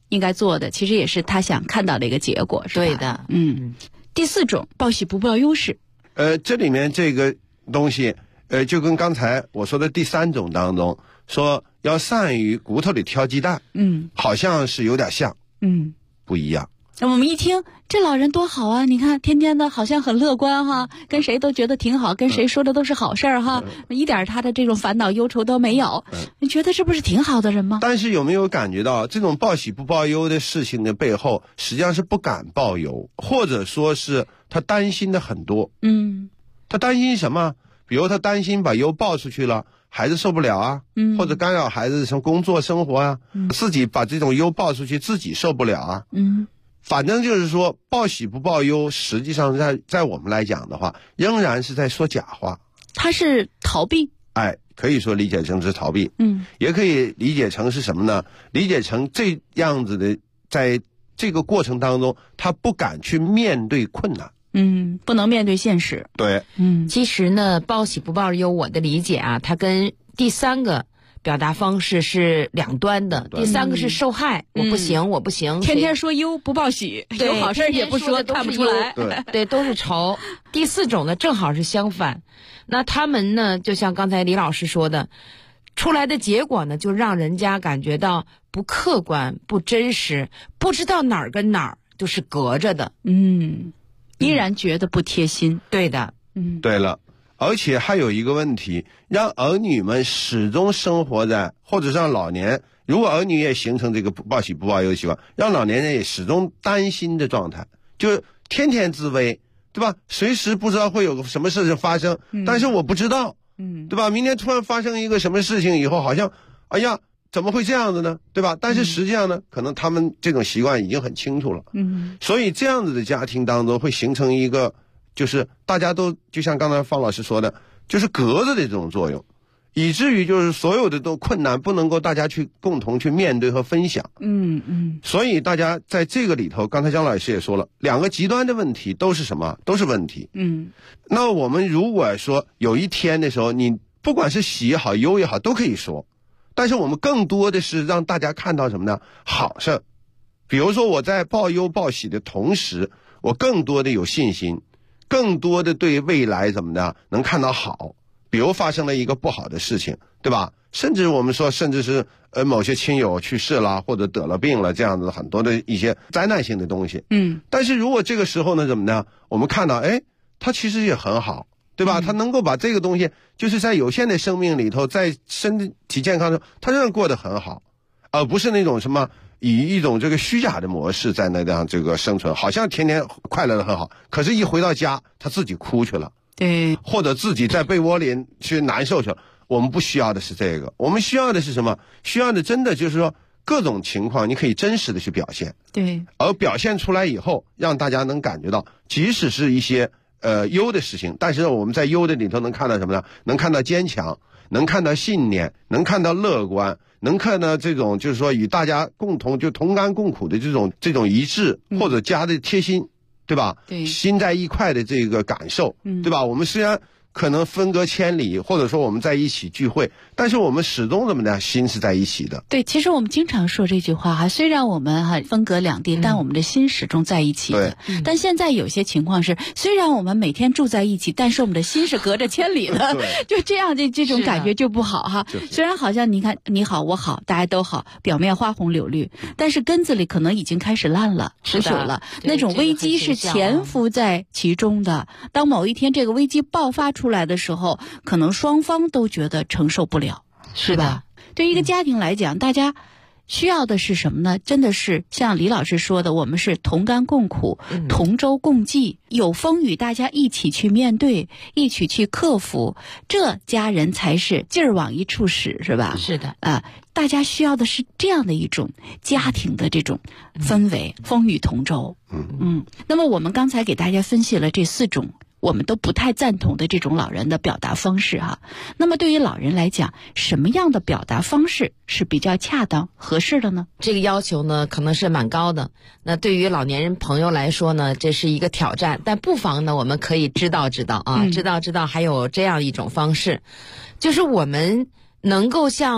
应该做的，其实也是他想看到的一个结果，是吧？
对的。
第4种，报喜不报忧事。
这里面这个东西，就跟刚才我说的第3种当中说要善于骨头里挑鸡蛋，好像是有点像，不一样。
那我们一听这老人多好啊，你看天天的好像很乐观哈，跟谁都觉得挺好，跟谁说的都是好事儿哈，一点他的这种烦恼忧愁都没有，你觉得这不是挺好的人吗？
但是有没有感觉到这种报喜不报忧的事情的背后，实际上是不敢报忧，或者说是他担心的很多。他担心什么？比如他担心把忧报出去了，孩子受不了啊，或者干扰孩子什么工作生活啊，自己把这种忧报出去，自己受不了啊。反正就是说，报喜不报忧，实际上在我们来讲的话，仍然是在说假话。
他是逃避。
可以说理解成是逃避。也可以理解成是什么呢？理解成这样子的，在这个过程当中，他不敢去面对困难。
不能面对现实。
对。
其实呢，报喜不报忧，我的理解啊，它跟第3个表达方式是两端的。第3个是受害，我不行，我不行，
天天说忧不报喜，有好事也不说，看不出来。
对，都是愁。第4种呢，正好是相反。那他们呢，就像刚才李老师说的，出来的结果呢，就让人家感觉到不客观、不真实，不知道哪儿跟哪儿就是隔着的。
依然觉得不贴心。
对的。
对了。而且还有一个问题，让儿女们始终生活在，或者让老年，如果儿女也形成这个报喜不报忧的习惯，让老年人也始终担心的状态，就天天自危，对吧？随时不知道会有什么事情发生，但是我不知道，对吧？明天突然发生一个什么事情以后，好像，哎呀，怎么会这样子呢？对吧？但是实际上呢，可能他们这种习惯已经很清楚了。所以这样子的家庭当中会形成一个，就是大家都就像刚才方老师说的，就是隔着的这种作用，以至于就是所有的都困难不能够大家去共同去面对和分享。所以大家在这个里头，刚才姜老师也说了，2个极端的问题都是什么？都是问题。那我们如果说有一天的时候，你不管是喜也好，忧也好，都可以说，但是我们更多的是让大家看到什么呢？好事。比如说我在报忧报喜的同时，我更多的有信心，更多的对未来怎么的能看到好。比如发生了一个不好的事情，对吧？甚至我们说，甚至是某些亲友去世了，或者得了病了，这样子很多的一些灾难性的东西。但是如果这个时候呢，怎么呢？我们看到，他其实也很好，对吧？他能够把这个东西，就是在有限的生命里头，在身体健康中，他仍然过得很好，而不是那种什么以一种这个虚假的模式在那样这个生存，好像天天快乐的很好，可是一回到家，他自己哭去了。
对，
或者自己在被窝里去难受去了。我们不需要的是这个，我们需要的是什么？需要的真的就是说各种情况你可以真实的去表现。
对，
而表现出来以后，让大家能感觉到，即使是一些忧的事情，但是我们在忧的里头能看到什么呢？能看到坚强，能看到信念，能看到乐观，能看到这种就是说与大家共同就同甘共苦的这种一致，或者加的贴心。对吧？
对，
心在一块的这个感受，对吧？我们虽然可能分隔千里，或者说我们在一起聚会，但是我们始终怎么呢？心是在一起的。
对，其实我们经常说这句话哈，虽然我们分隔两地，但我们的心始终在一起的。但现在有些情况是，虽然我们每天住在一起，但是我们的心是隔着千里的，就这样这种感觉就不好哈。虽然好像你看你好我好大家都好，表面花红柳绿，但是根子里可能已经开始烂了，腐朽了。那种危机是潜伏在其中的。当某一天这个危机爆发出来的时候，可能双方都觉得承受不了，
是吧？
对一个家庭来讲，大家需要的是什么呢？真的是像李老师说的，我们是同甘共苦，同舟共济，有风雨大家一起去面对，一起去克服，这家人才是劲儿往一处使，是吧？
是的
大家需要的是这样的一种家庭的这种氛围，风雨同舟。那么我们刚才给大家分析了这4种我们都不太赞同的这种老人的表达方式哈。那么对于老人来讲，什么样的表达方式是比较恰当合适的呢？
这个要求呢可能是蛮高的，那对于老年人朋友来说呢，这是一个挑战，但不妨呢我们可以知道知道还有这样一种方式，就是我们能够像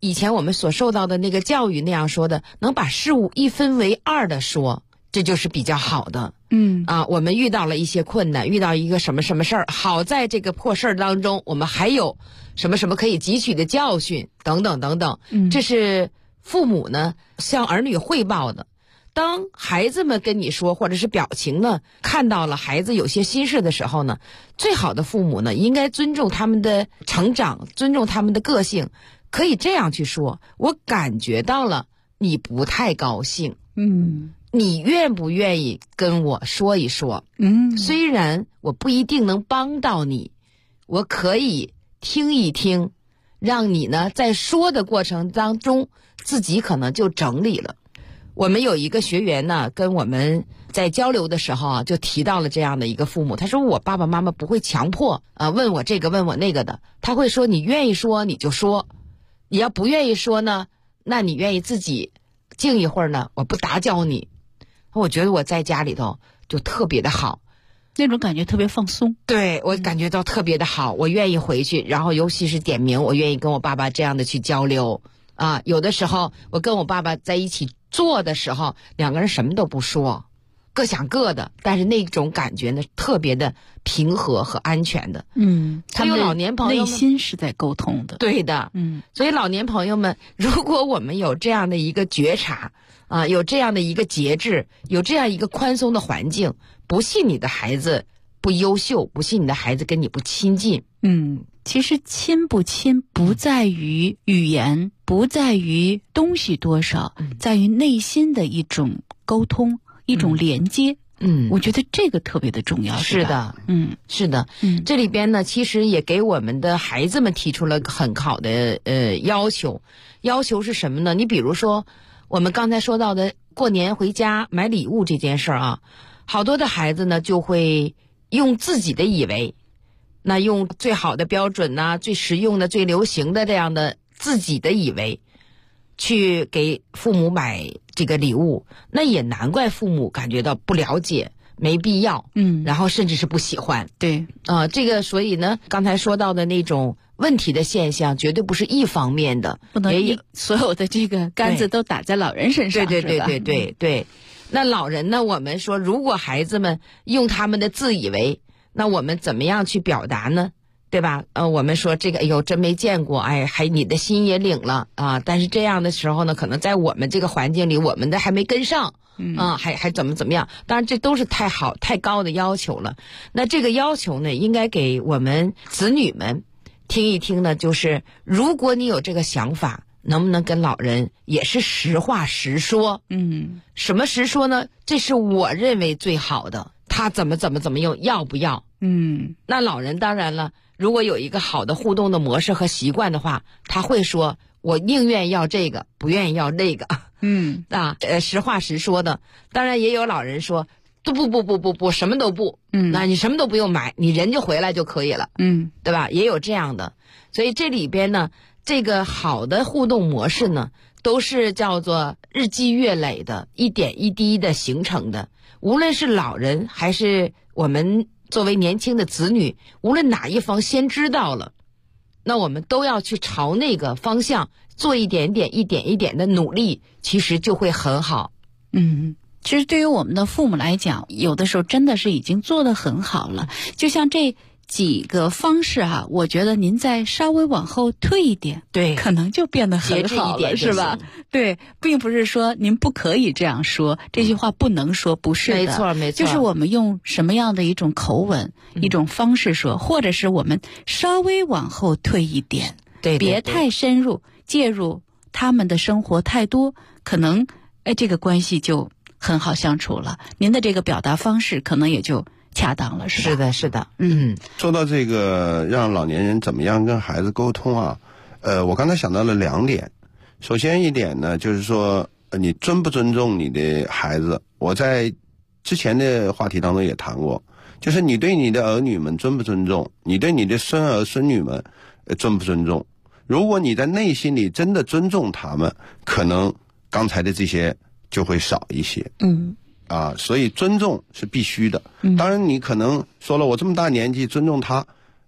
以前我们所受到的那个教育那样说的，能把事物一分为二的说，这就是比较好的。我们遇到了一些困难，遇到一个什么什么事儿，好在这个破事儿当中，我们还有什么什么可以汲取的教训，等等等等。这是父母呢向儿女汇报的。当孩子们跟你说，或者是表情呢看到了孩子有些心事的时候呢，最好的父母呢应该尊重他们的成长，尊重他们的个性，可以这样去说：我感觉到了你不太高兴，你愿不愿意跟我说一说？虽然我不一定能帮到你，我可以听一听，让你呢在说的过程当中自己可能就整理了。我们有一个学员呢跟我们在交流的时候啊，就提到了这样的一个父母，他说我爸爸妈妈不会强迫问我这个问我那个的，他会说你愿意说你就说，你要不愿意说呢，那你愿意自己静一会儿呢，我不打搅你。我觉得我在家里头就特别的好，
那种感觉特别放松。
对，我感觉到特别的好，我愿意回去，然后尤其是点名，我愿意跟我爸爸这样的去交流啊。有的时候我跟我爸爸在一起做的时候，两个人什么都不说，各想各的，但是那种感觉呢特别的平和和安全的。
他们
老年朋友
内心是在沟通的。
对的。所以老年朋友们，如果我们有这样的一个觉察啊，有这样的一个节制，有这样一个宽松的环境，不信你的孩子不优秀，不信你的孩子跟你不亲近。
其实亲不亲不在于语言，不在于东西多少，在于内心的一种沟通，一种连接。我觉得这个特别的重要。
是的。是的。这里边呢其实也给我们的孩子们提出了很好的要求。要求是什么呢？你比如说我们刚才说到的过年回家买礼物这件事儿啊，好多的孩子呢就会用自己的以为，那用最好的标准啊，最实用的最流行的这样的自己的以为去给父母买这个礼物，那也难怪父母感觉到不了解，没必要，然后甚至是不喜欢。
对，
这个所以呢刚才说到的那种问题的现象绝对不是一方面的，
不能所有的这个杆子都打在老人身上。
对。那老人呢，我们说如果孩子们用他们的自以为，那我们怎么样去表达呢？对吧？我们说这个，哎呦，真没见过，哎，还你的心也领了啊！但是这样的时候呢，可能在我们这个环境里，我们的还没跟上，还怎么样？当然，这都是太高的要求了。那这个要求呢，应该给我们子女们听一听呢，就是如果你有这个想法，能不能跟老人也是实话实说？什么实说呢？这是我认为最好的，他怎么用，要不要？那老人当然了，如果有一个好的互动的模式和习惯的话，他会说我宁愿要这个，不愿意要那个。实话实说的。当然也有老人说不，什么都不。那你什么都不用买，你人就回来就可以了。对吧？也有这样的。所以这里边呢，这个好的互动模式呢，都是叫做日积月累的，一点一滴的形成的。无论是老人还是我们作为年轻的子女，无论哪一方先知道了，那我们都要去朝那个方向做一点点的努力，其实就会很好。
其实对于我们的父母来讲，有的时候真的是已经做得很好了。就像这几个方式啊，我觉得您再稍微往后退一点，
对，
可能就变得很好了，是吧？对，并不是说您不可以这样说，这句话不能说，不是的，
没错，
就是我们用什么样的一种口吻、一种方式说，或者是我们稍微往后退一点，
对，
别太深入介入他们的生活太多，可能这个关系就很好相处了，您的这个表达方式可能也就恰当了，是吧？
是的。
说到这个让老年人怎么样跟孩子沟通啊，我刚才想到了2点。首先一点呢，就是说你尊不尊重你的孩子。我在之前的话题当中也谈过，就是你对你的儿女们尊不尊重，你对你的孙儿孙女们尊不尊重。如果你在内心里真的尊重他们，可能刚才的这些就会少一些。所以尊重是必须的。当然你可能说了，我这么大年纪尊重他，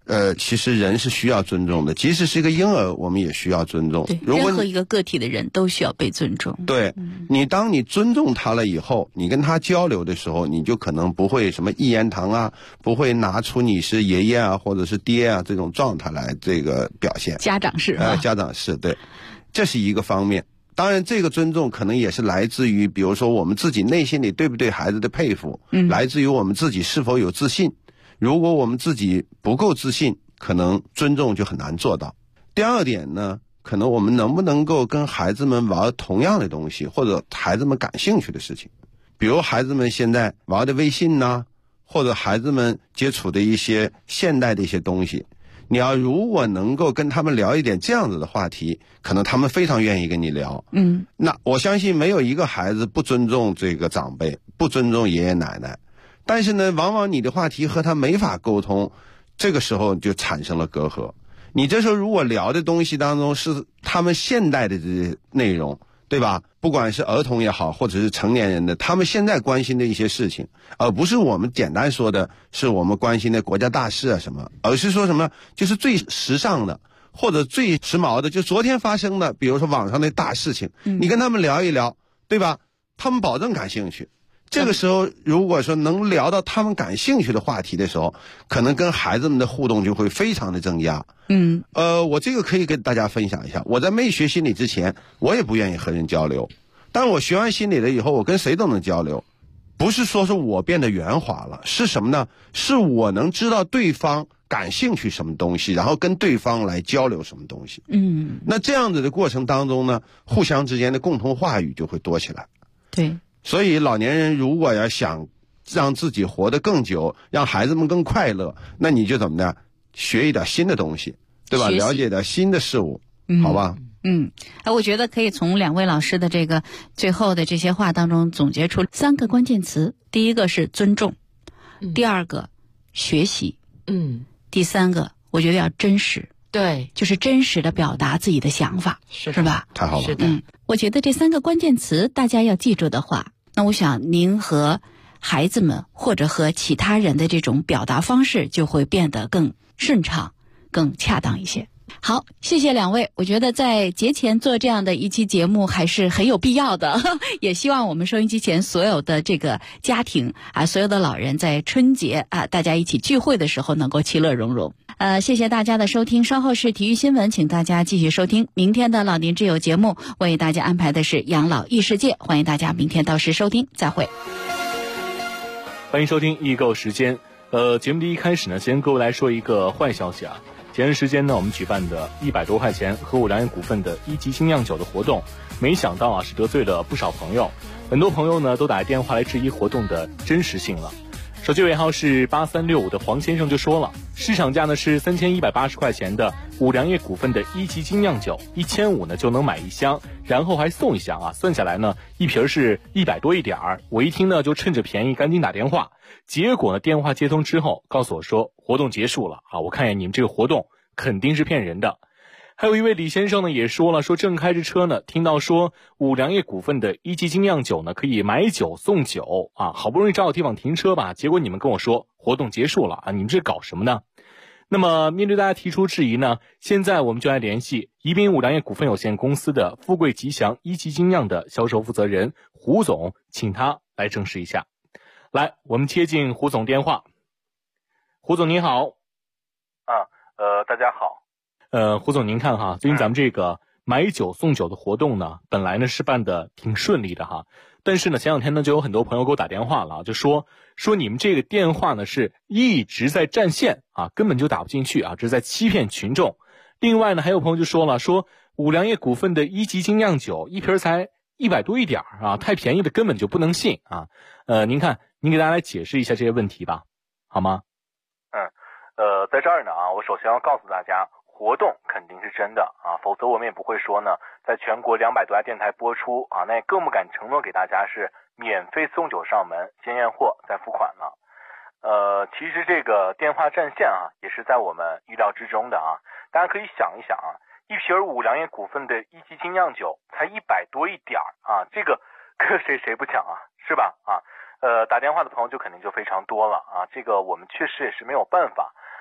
其实人是需要尊重的，即使是一个婴儿，我们也需要尊重。
对，
如果
任何一个个体的人都需要被尊重。
对，当你尊重他了以后，你跟他交流的时候，你就可能不会什么一言堂啊，不会拿出你是爷爷啊或者是爹啊这种状态来这个表现。
家长式
家长式，对，这是一个方面。当然这个尊重可能也是来自于比如说我们自己内心里对不对孩子的佩服，来自于我们自己是否有自信。如果我们自己不够自信，可能尊重就很难做到。第二点呢，可能我们能不能够跟孩子们玩同样的东西，或者孩子们感兴趣的事情。比如孩子们现在玩的微信呐，或者孩子们接触的一些现代的一些东西，你要如果能够跟他们聊一点这样子的话题，可能他们非常愿意跟你聊。那我相信没有一个孩子不尊重这个长辈，不尊重爷爷奶奶。但是呢，往往你的话题和他没法沟通，这个时候就产生了隔阂。你这时候如果聊的东西当中是他们现代的这些内容，对吧？不管是儿童也好，或者是成年人的，他们现在关心的一些事情，而不是我们简单说的是我们关心的国家大事啊什么，而是说什么就是最时尚的或者最时髦的，就昨天发生的，比如说网上的大事情，你跟他们聊一聊，对吧？他们保证感兴趣。这个时候如果说能聊到他们感兴趣的话题的时候，可能跟孩子们的互动就会非常的增加。我这个可以跟大家分享一下。我在没学心理之前，我也不愿意和人交流，但我学完心理了以后，我跟谁都能交流。不是说是我变得圆滑了，是什么呢？是我能知道对方感兴趣什么东西，然后跟对方来交流什么东西。那这样子的过程当中呢，互相之间的共同话语就会多起来。
对，
所以老年人如果要想让自己活得更久，让孩子们更快乐，那你就怎么呢？学一点新的东西，对吧？了解点新的事物，好吧？
我觉得可以从两位老师的这个最后的这些话当中总结出3个关键词。第一个是尊重，第二个学习，第三个我觉得要真实。
对，
就是真实的表达自己的想法，是吧？
太好了。
是的。
我觉得这3个关键词大家要记住的话，那我想您和孩子们或者和其他人的这种表达方式就会变得更顺畅、更恰当一些。好，谢谢两位。我觉得在节前做这样的一期节目还是很有必要的，也希望我们收音机前所有的这个家庭啊，所有的老人在春节啊，大家一起聚会的时候能够其乐融融。谢谢大家的收听，稍后是体育新闻，请大家继续收听明天的老年之友节目，为大家安排的是养老异世界，欢迎大家明天到时收听，再会。
欢迎收听易购时间。节目的一开始呢，先跟各位来说一个坏消息啊。前段时间呢，我们举办的100多块钱和五粮液股份的1级精酿酒的活动，没想到啊是得罪了不少朋友，很多朋友呢都打电话来质疑活动的真实性了。手机尾号是8365的黄先生就说了，市场价呢是3180块钱的五粮液股份的1级精酿酒，1500呢就能买1箱，然后还送1箱啊，算下来呢一瓶是100多一点儿。我一听呢就趁着便宜赶紧打电话，结果呢电话接通之后告诉我说活动结束了啊，我看见你们这个活动肯定是骗人的。还有一位李先生呢也说了，说正开着车呢，听到说五粮液股份的1级精酿酒呢可以买酒送酒啊，好不容易找个地方停车吧，结果你们跟我说活动结束了啊，你们这搞什么呢？那么面对大家提出质疑呢，现在我们就来联系宜宾五粮液股份有限公司的富贵吉祥1级精酿的销售负责人胡总，请他来证实一下。来，我们接进胡总电话。胡总您好。
大家好。
胡总您看哈，最近咱们这个买酒送酒的活动呢，本来呢是办的挺顺利的哈，但是呢前两天呢就有很多朋友给我打电话了，就说你们这个电话呢是一直在占线啊，根本就打不进去啊，这是在欺骗群众。另外呢还有朋友就说了，说五粮液股份的1级精酿酒一瓶才100多一点啊，太便宜的根本就不能信啊。您看您给大家来解释一下这些问题吧，好吗？
在这儿呢啊，我首先要告诉大家，活动肯定是真的啊，否则我们也不会说呢，在全国200多家电台播出啊，那也更不敢承诺给大家是免费送酒上门，先验货再付款了。其实这个电话占线啊，也是在我们预料之中的啊。大家可以想一想啊，一瓶五粮液股份的1级精酿酒才100多一点啊，这个搁谁不抢啊，是吧？啊，打电话的朋友就肯定就非常多了啊，这个我们确实也是没有办法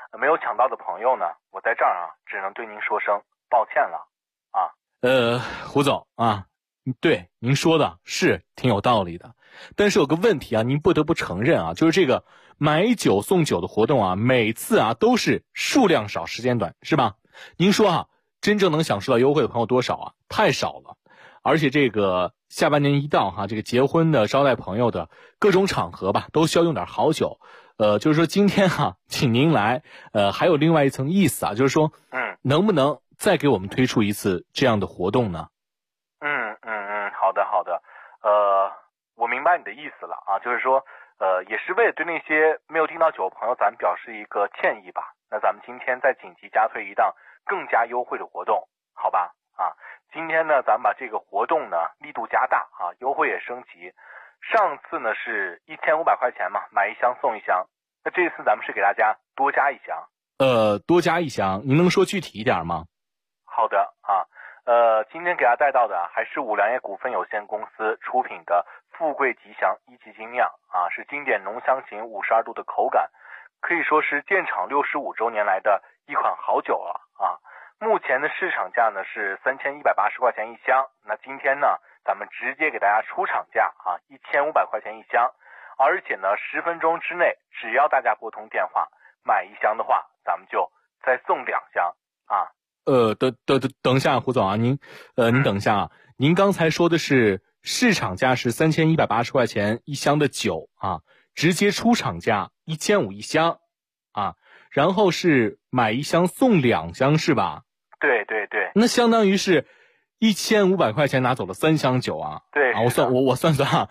没有抢到的朋友呢，我在这儿啊，只能对您说声抱歉了啊。
胡总啊，对您说的是挺有道理的，但是有个问题啊，您不得不承认啊，就是这个买酒送酒的活动啊，每次啊都是数量少时间短，是吧？您说啊，真正能享受到优惠的朋友多少啊？太少了。而且这个下半年一到哈，这个结婚的、招待朋友的各种场合吧，都需要用点好酒。就是说今天哈，请您来，还有另外一层意思啊，就是说，能不能再给我们推出一次这样的活动呢？
好的，我明白你的意思了啊，就是说，也是为了对那些没有订到酒的朋友，咱们表示一个歉意吧。那咱们今天再紧急加推一档更加优惠的活动，好吧？啊，今天呢，咱们把这个活动呢力度加大啊，优惠也升级。上次呢是1500块钱嘛，买一箱送一箱。那这次咱们是给大家多加一箱。
多加一箱，您能说具体一点吗？
好的啊，今天给大家带到的还是五粮液股份有限公司出品的富贵吉祥一级精酿啊，是经典浓香型52度的口感，可以说是建厂65周年来的一款好酒了啊。目前的市场价呢是3180块钱一箱，那今天呢咱们直接给大家出厂价啊，1500块钱一箱，而且呢10分钟之内，只要大家拨通电话买一箱的话，咱们就再送2箱啊。
等一下，胡总啊，您等一下啊，您刚才说的是市场价是3180块钱一箱的酒啊，直接出厂价1500一箱啊，然后是买一箱送2箱是吧？
对，
那相当于是1500块钱拿走了3箱酒啊。
对
啊，我算啊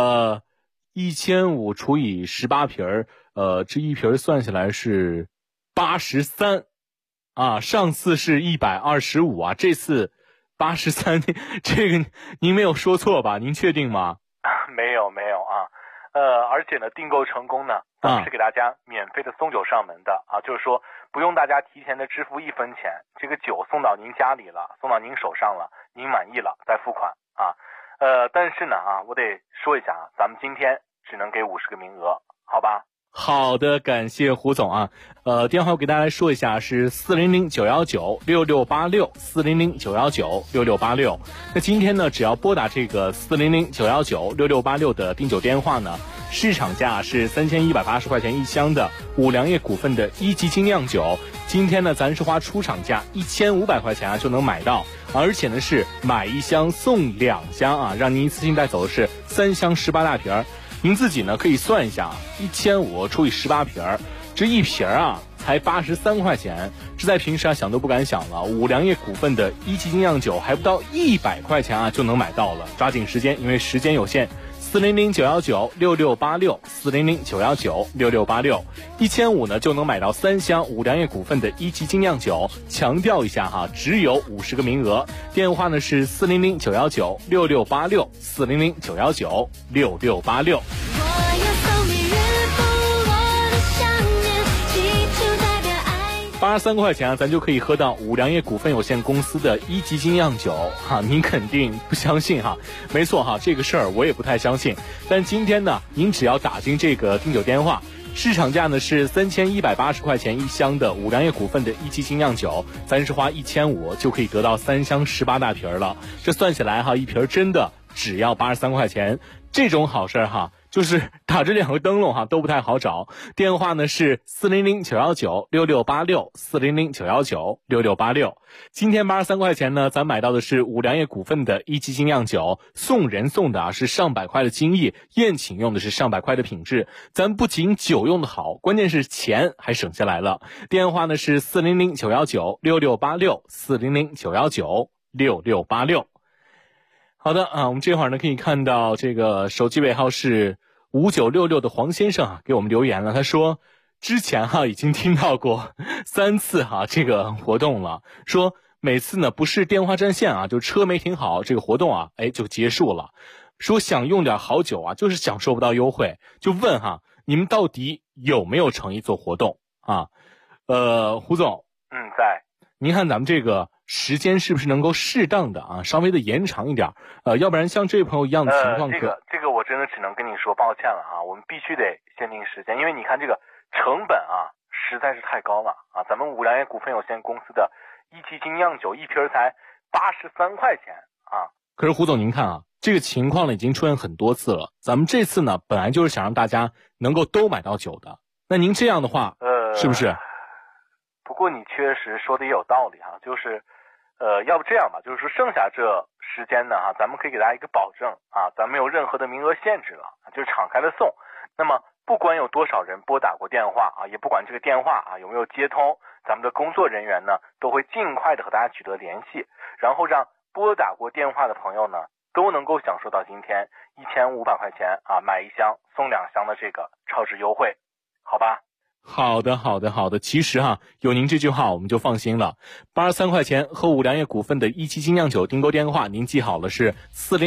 ，1500除以18瓶这一瓶算下来是83啊，上次是125啊，这次83，这个您没有说错吧？您确定吗？
没有啊，而且呢，订购成功呢，咱们是给大家免费的送酒上门的啊，就是说不用大家提前的支付1分钱，这个酒送到您家里了，送到您手上了，您满意了再付款啊。但是呢啊，我得说一下啊，咱们今天只能给50个名额，好吧？
好的，感谢胡总啊。电话我给大家来说一下，是400-919-6686，400-919-6686。那今天呢，只要拨打这个400-919-6686的订酒电话呢，市场价是3180块钱一箱的五粮液股份的一级精酿酒，今天呢，咱是花出厂价1500块钱啊就能买到，而且呢是买一箱送2箱啊，让您一次性带走的是3箱18大瓶。您自己呢可以算一下，1500除以18瓶，这一瓶啊才83块钱，这在平时啊想都不敢想了。五粮液股份的一级精酿酒还不到100块钱啊就能买到了，抓紧时间，因为时间有限。400-919-6686，400-919-6686，1500呢就能买到3箱五粮液股份的一级精酿酒。强调一下哈，只有50个名额。电话呢是400-919-6686，400-919-6686。83块钱啊，咱就可以喝到五粮液股份有限公司的一级精酿酒哈，您肯定不相信哈？没错哈，这个事儿我也不太相信。但今天呢，您只要打进这个订酒电话，市场价呢是3180块钱一箱的五粮液股份的一级精酿酒，咱是花1500就可以得到3箱18大瓶了。这算起来哈，一瓶真的只要83块钱，这种好事哈。就是打着2个灯笼哈都不太好找，电话呢是400-919-6686，400-919-6686。今天83块钱呢，咱买到的是五粮液股份的一级精酿酒，送人送的是上百块的精益，宴请用的是上百块的品质。咱不仅酒用的好，关键是钱还省下来了。电话呢是400-919-6686，400-919-6686。好的啊，我们这会儿呢可以看到这个手机尾号是5966的黄先生啊给我们留言了，他说之前已经听到过3次这个活动了，说每次呢不是电话占线就车没停好，这个活动就结束了，说想用点好酒就是享受不到优惠，就问你们到底有没有诚意做活动啊？胡总，
在。
您看咱们这个时间是不是能够适当的稍微的延长一点？要不然像这位朋友一样的情况
这个我真的只能跟你说抱歉了我们必须得限定时间，因为你看这个成本实在是太高了啊！咱们五粮液股份有限公司的一期精酿酒一瓶才83块钱啊！
可是胡总您看啊，这个情况呢已经出现很多次了。咱们这次呢本来就是想让大家能够都买到酒的，那您这样的话，是不是？
不过你确实说的也有道理哈，就是要不这样吧，就是说剩下这时间呢咱们可以给大家一个保证啊，咱没有任何的名额限制了，就是敞开的送。那么不管有多少人拨打过电话啊，也不管这个电话有没有接通，咱们的工作人员呢都会尽快的和大家取得联系，然后让拨打过电话的朋友呢都能够享受到今天1500块钱买1箱送2箱的这个超值优惠，好吧？
好的。其实有您这句话我们就放心了。83块钱和五粮液股份的一期精酿酒订购电话，您记好了，是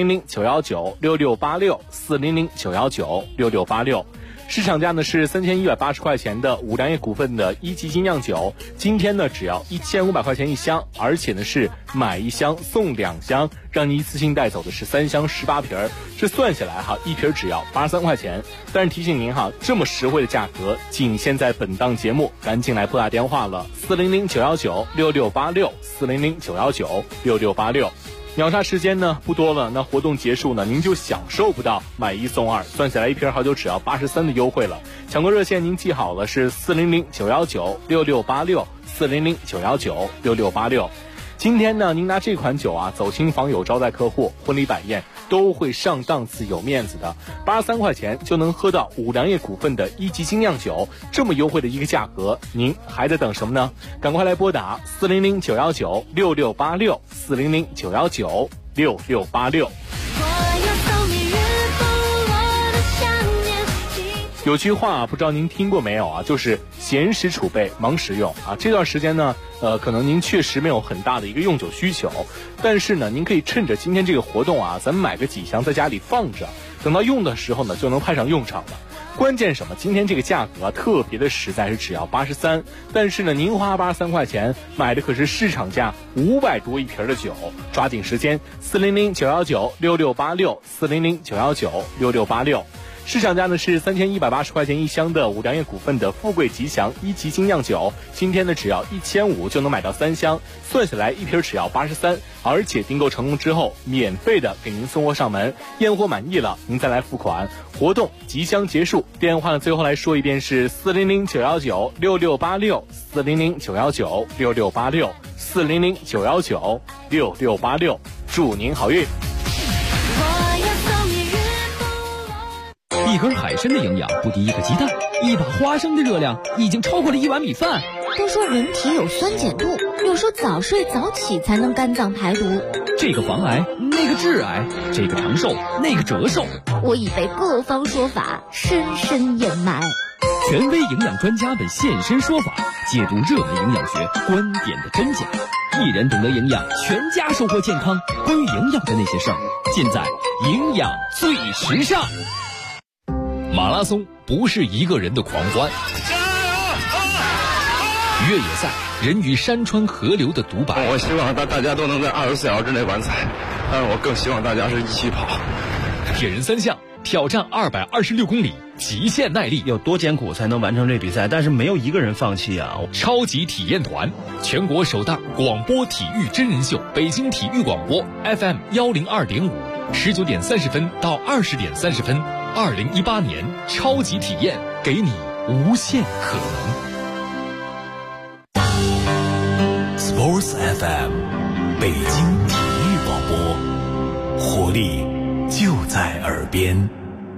400-919-6686，400-919-6686。市场价呢是3180块钱的五粮液股份的一期精酿酒，今天呢只要1500块钱1箱，而且呢是买1箱送2箱，让你一次性带走的是3箱18瓶，这算下来一瓶只要83块钱。但是提醒您这么实惠的价格仅限在本档节目，赶紧来拨打电话了，400-919-6686，400-919-6686。秒杀时间呢不多了，那活动结束呢您就享受不到买1送2，算下来一瓶好酒只要83的优惠了。抢购热线您记好了，是400-919-6686，400-919-6686。今天呢您拿这款酒走亲访友招待客户，婚礼摆宴都会上档次有面子的。83块钱就能喝到五粮液股份的一级精酿酒，这么优惠的一个价格，您还在等什么呢？赶快来拨打400-919-6686，400-919-6686。有句话不知道您听过没有就是闲时储备，忙时用这段时间呢可能您确实没有很大的一个用酒需求，但是呢您可以趁着今天这个活动咱们买个几箱在家里放着，等到用的时候呢就能派上用场了。关键什么？今天这个价格特别的实在，是只要83，但是呢您花83块钱买的可是市场价500多一瓶的酒，抓紧时间，400-919-6686，400-919-6686。市场价呢是3180块钱1箱的五粮液股份的富贵吉祥一级精酿酒，今天呢只要1500就能买到3箱，算下来一瓶只要83，而且订购成功之后免费的给您送货上门，验货满意了您再来付款。活动即将结束，电话呢最后来说一遍是400-919-6686，400-919-6686，400-919-6686，祝您好运。
一根海参的营养不敌一个鸡蛋，一把花生的热量已经超过了1碗米饭。
都说人体有酸碱度，有时候早睡早起才能肝脏排毒。
这个防癌，那个致癌，这个长寿，那个折寿。
我已被各方说法深深掩埋。
权威营养专家们现身说法，解读热门营养学观点的真假。一人懂得营养，全家收获健康。关于营养的那些事儿，尽在营养最时尚。马拉松不是一个人的狂欢，越野赛人与山川河流的独白。
我希望大家都能在24小时之内完赛，但是我更希望大家是一起跑。
铁人3项挑战226公里，极限耐力，
有多艰苦才能完成这比赛？但是没有一个人放弃啊！
超级体验团，全国首档广播体育真人秀，北京体育广播 FM 102.5，19点30分到20点30分。2018年超级体验，给你无限可能。
Sports FM， 北京体育广播，活力就在耳边。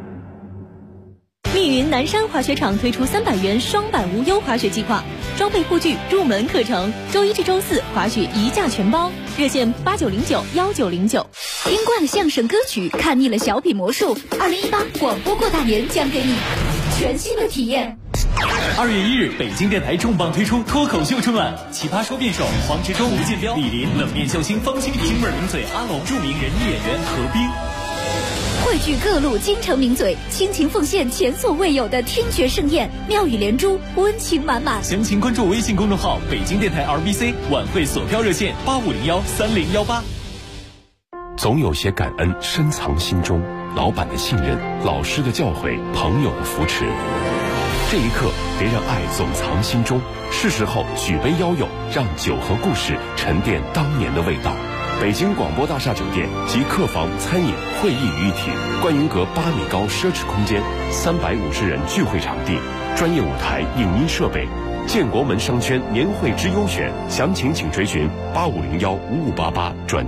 密云南山滑雪场推出300元双板无忧滑雪计划，装备护具、入门课程，周1至周4滑雪1价全包，热线8909-1909。
听惯了相声歌曲，看腻了小品魔术，2018广播过大年将给你全新的体验。
2月1日，北京电台重磅推出脱口秀春晚，奇葩说辩手黄执中、吴建彪、李林，冷面笑星方清平，京味名嘴阿龙，著名人艺演员何冰。
汇聚各路京城名嘴，倾情奉献前所未有的听觉盛宴，妙语连珠，温情满满。
详情关注微信公众号北京电台 RBC， 晚会索票热线8501-3018。
总有些感恩深藏心中，老板的信任，老师的教诲，朋友的扶持。
这一刻，别让爱总藏心中，是时候举杯邀友，让酒和故事沉淀当年的味道。北京广播大厦酒店集客房、餐饮、会议于一体，观云阁8米高奢侈空间，350人聚会场地，专业舞台、影音设备。建国门商圈年会之优选，详情请垂询85015588转。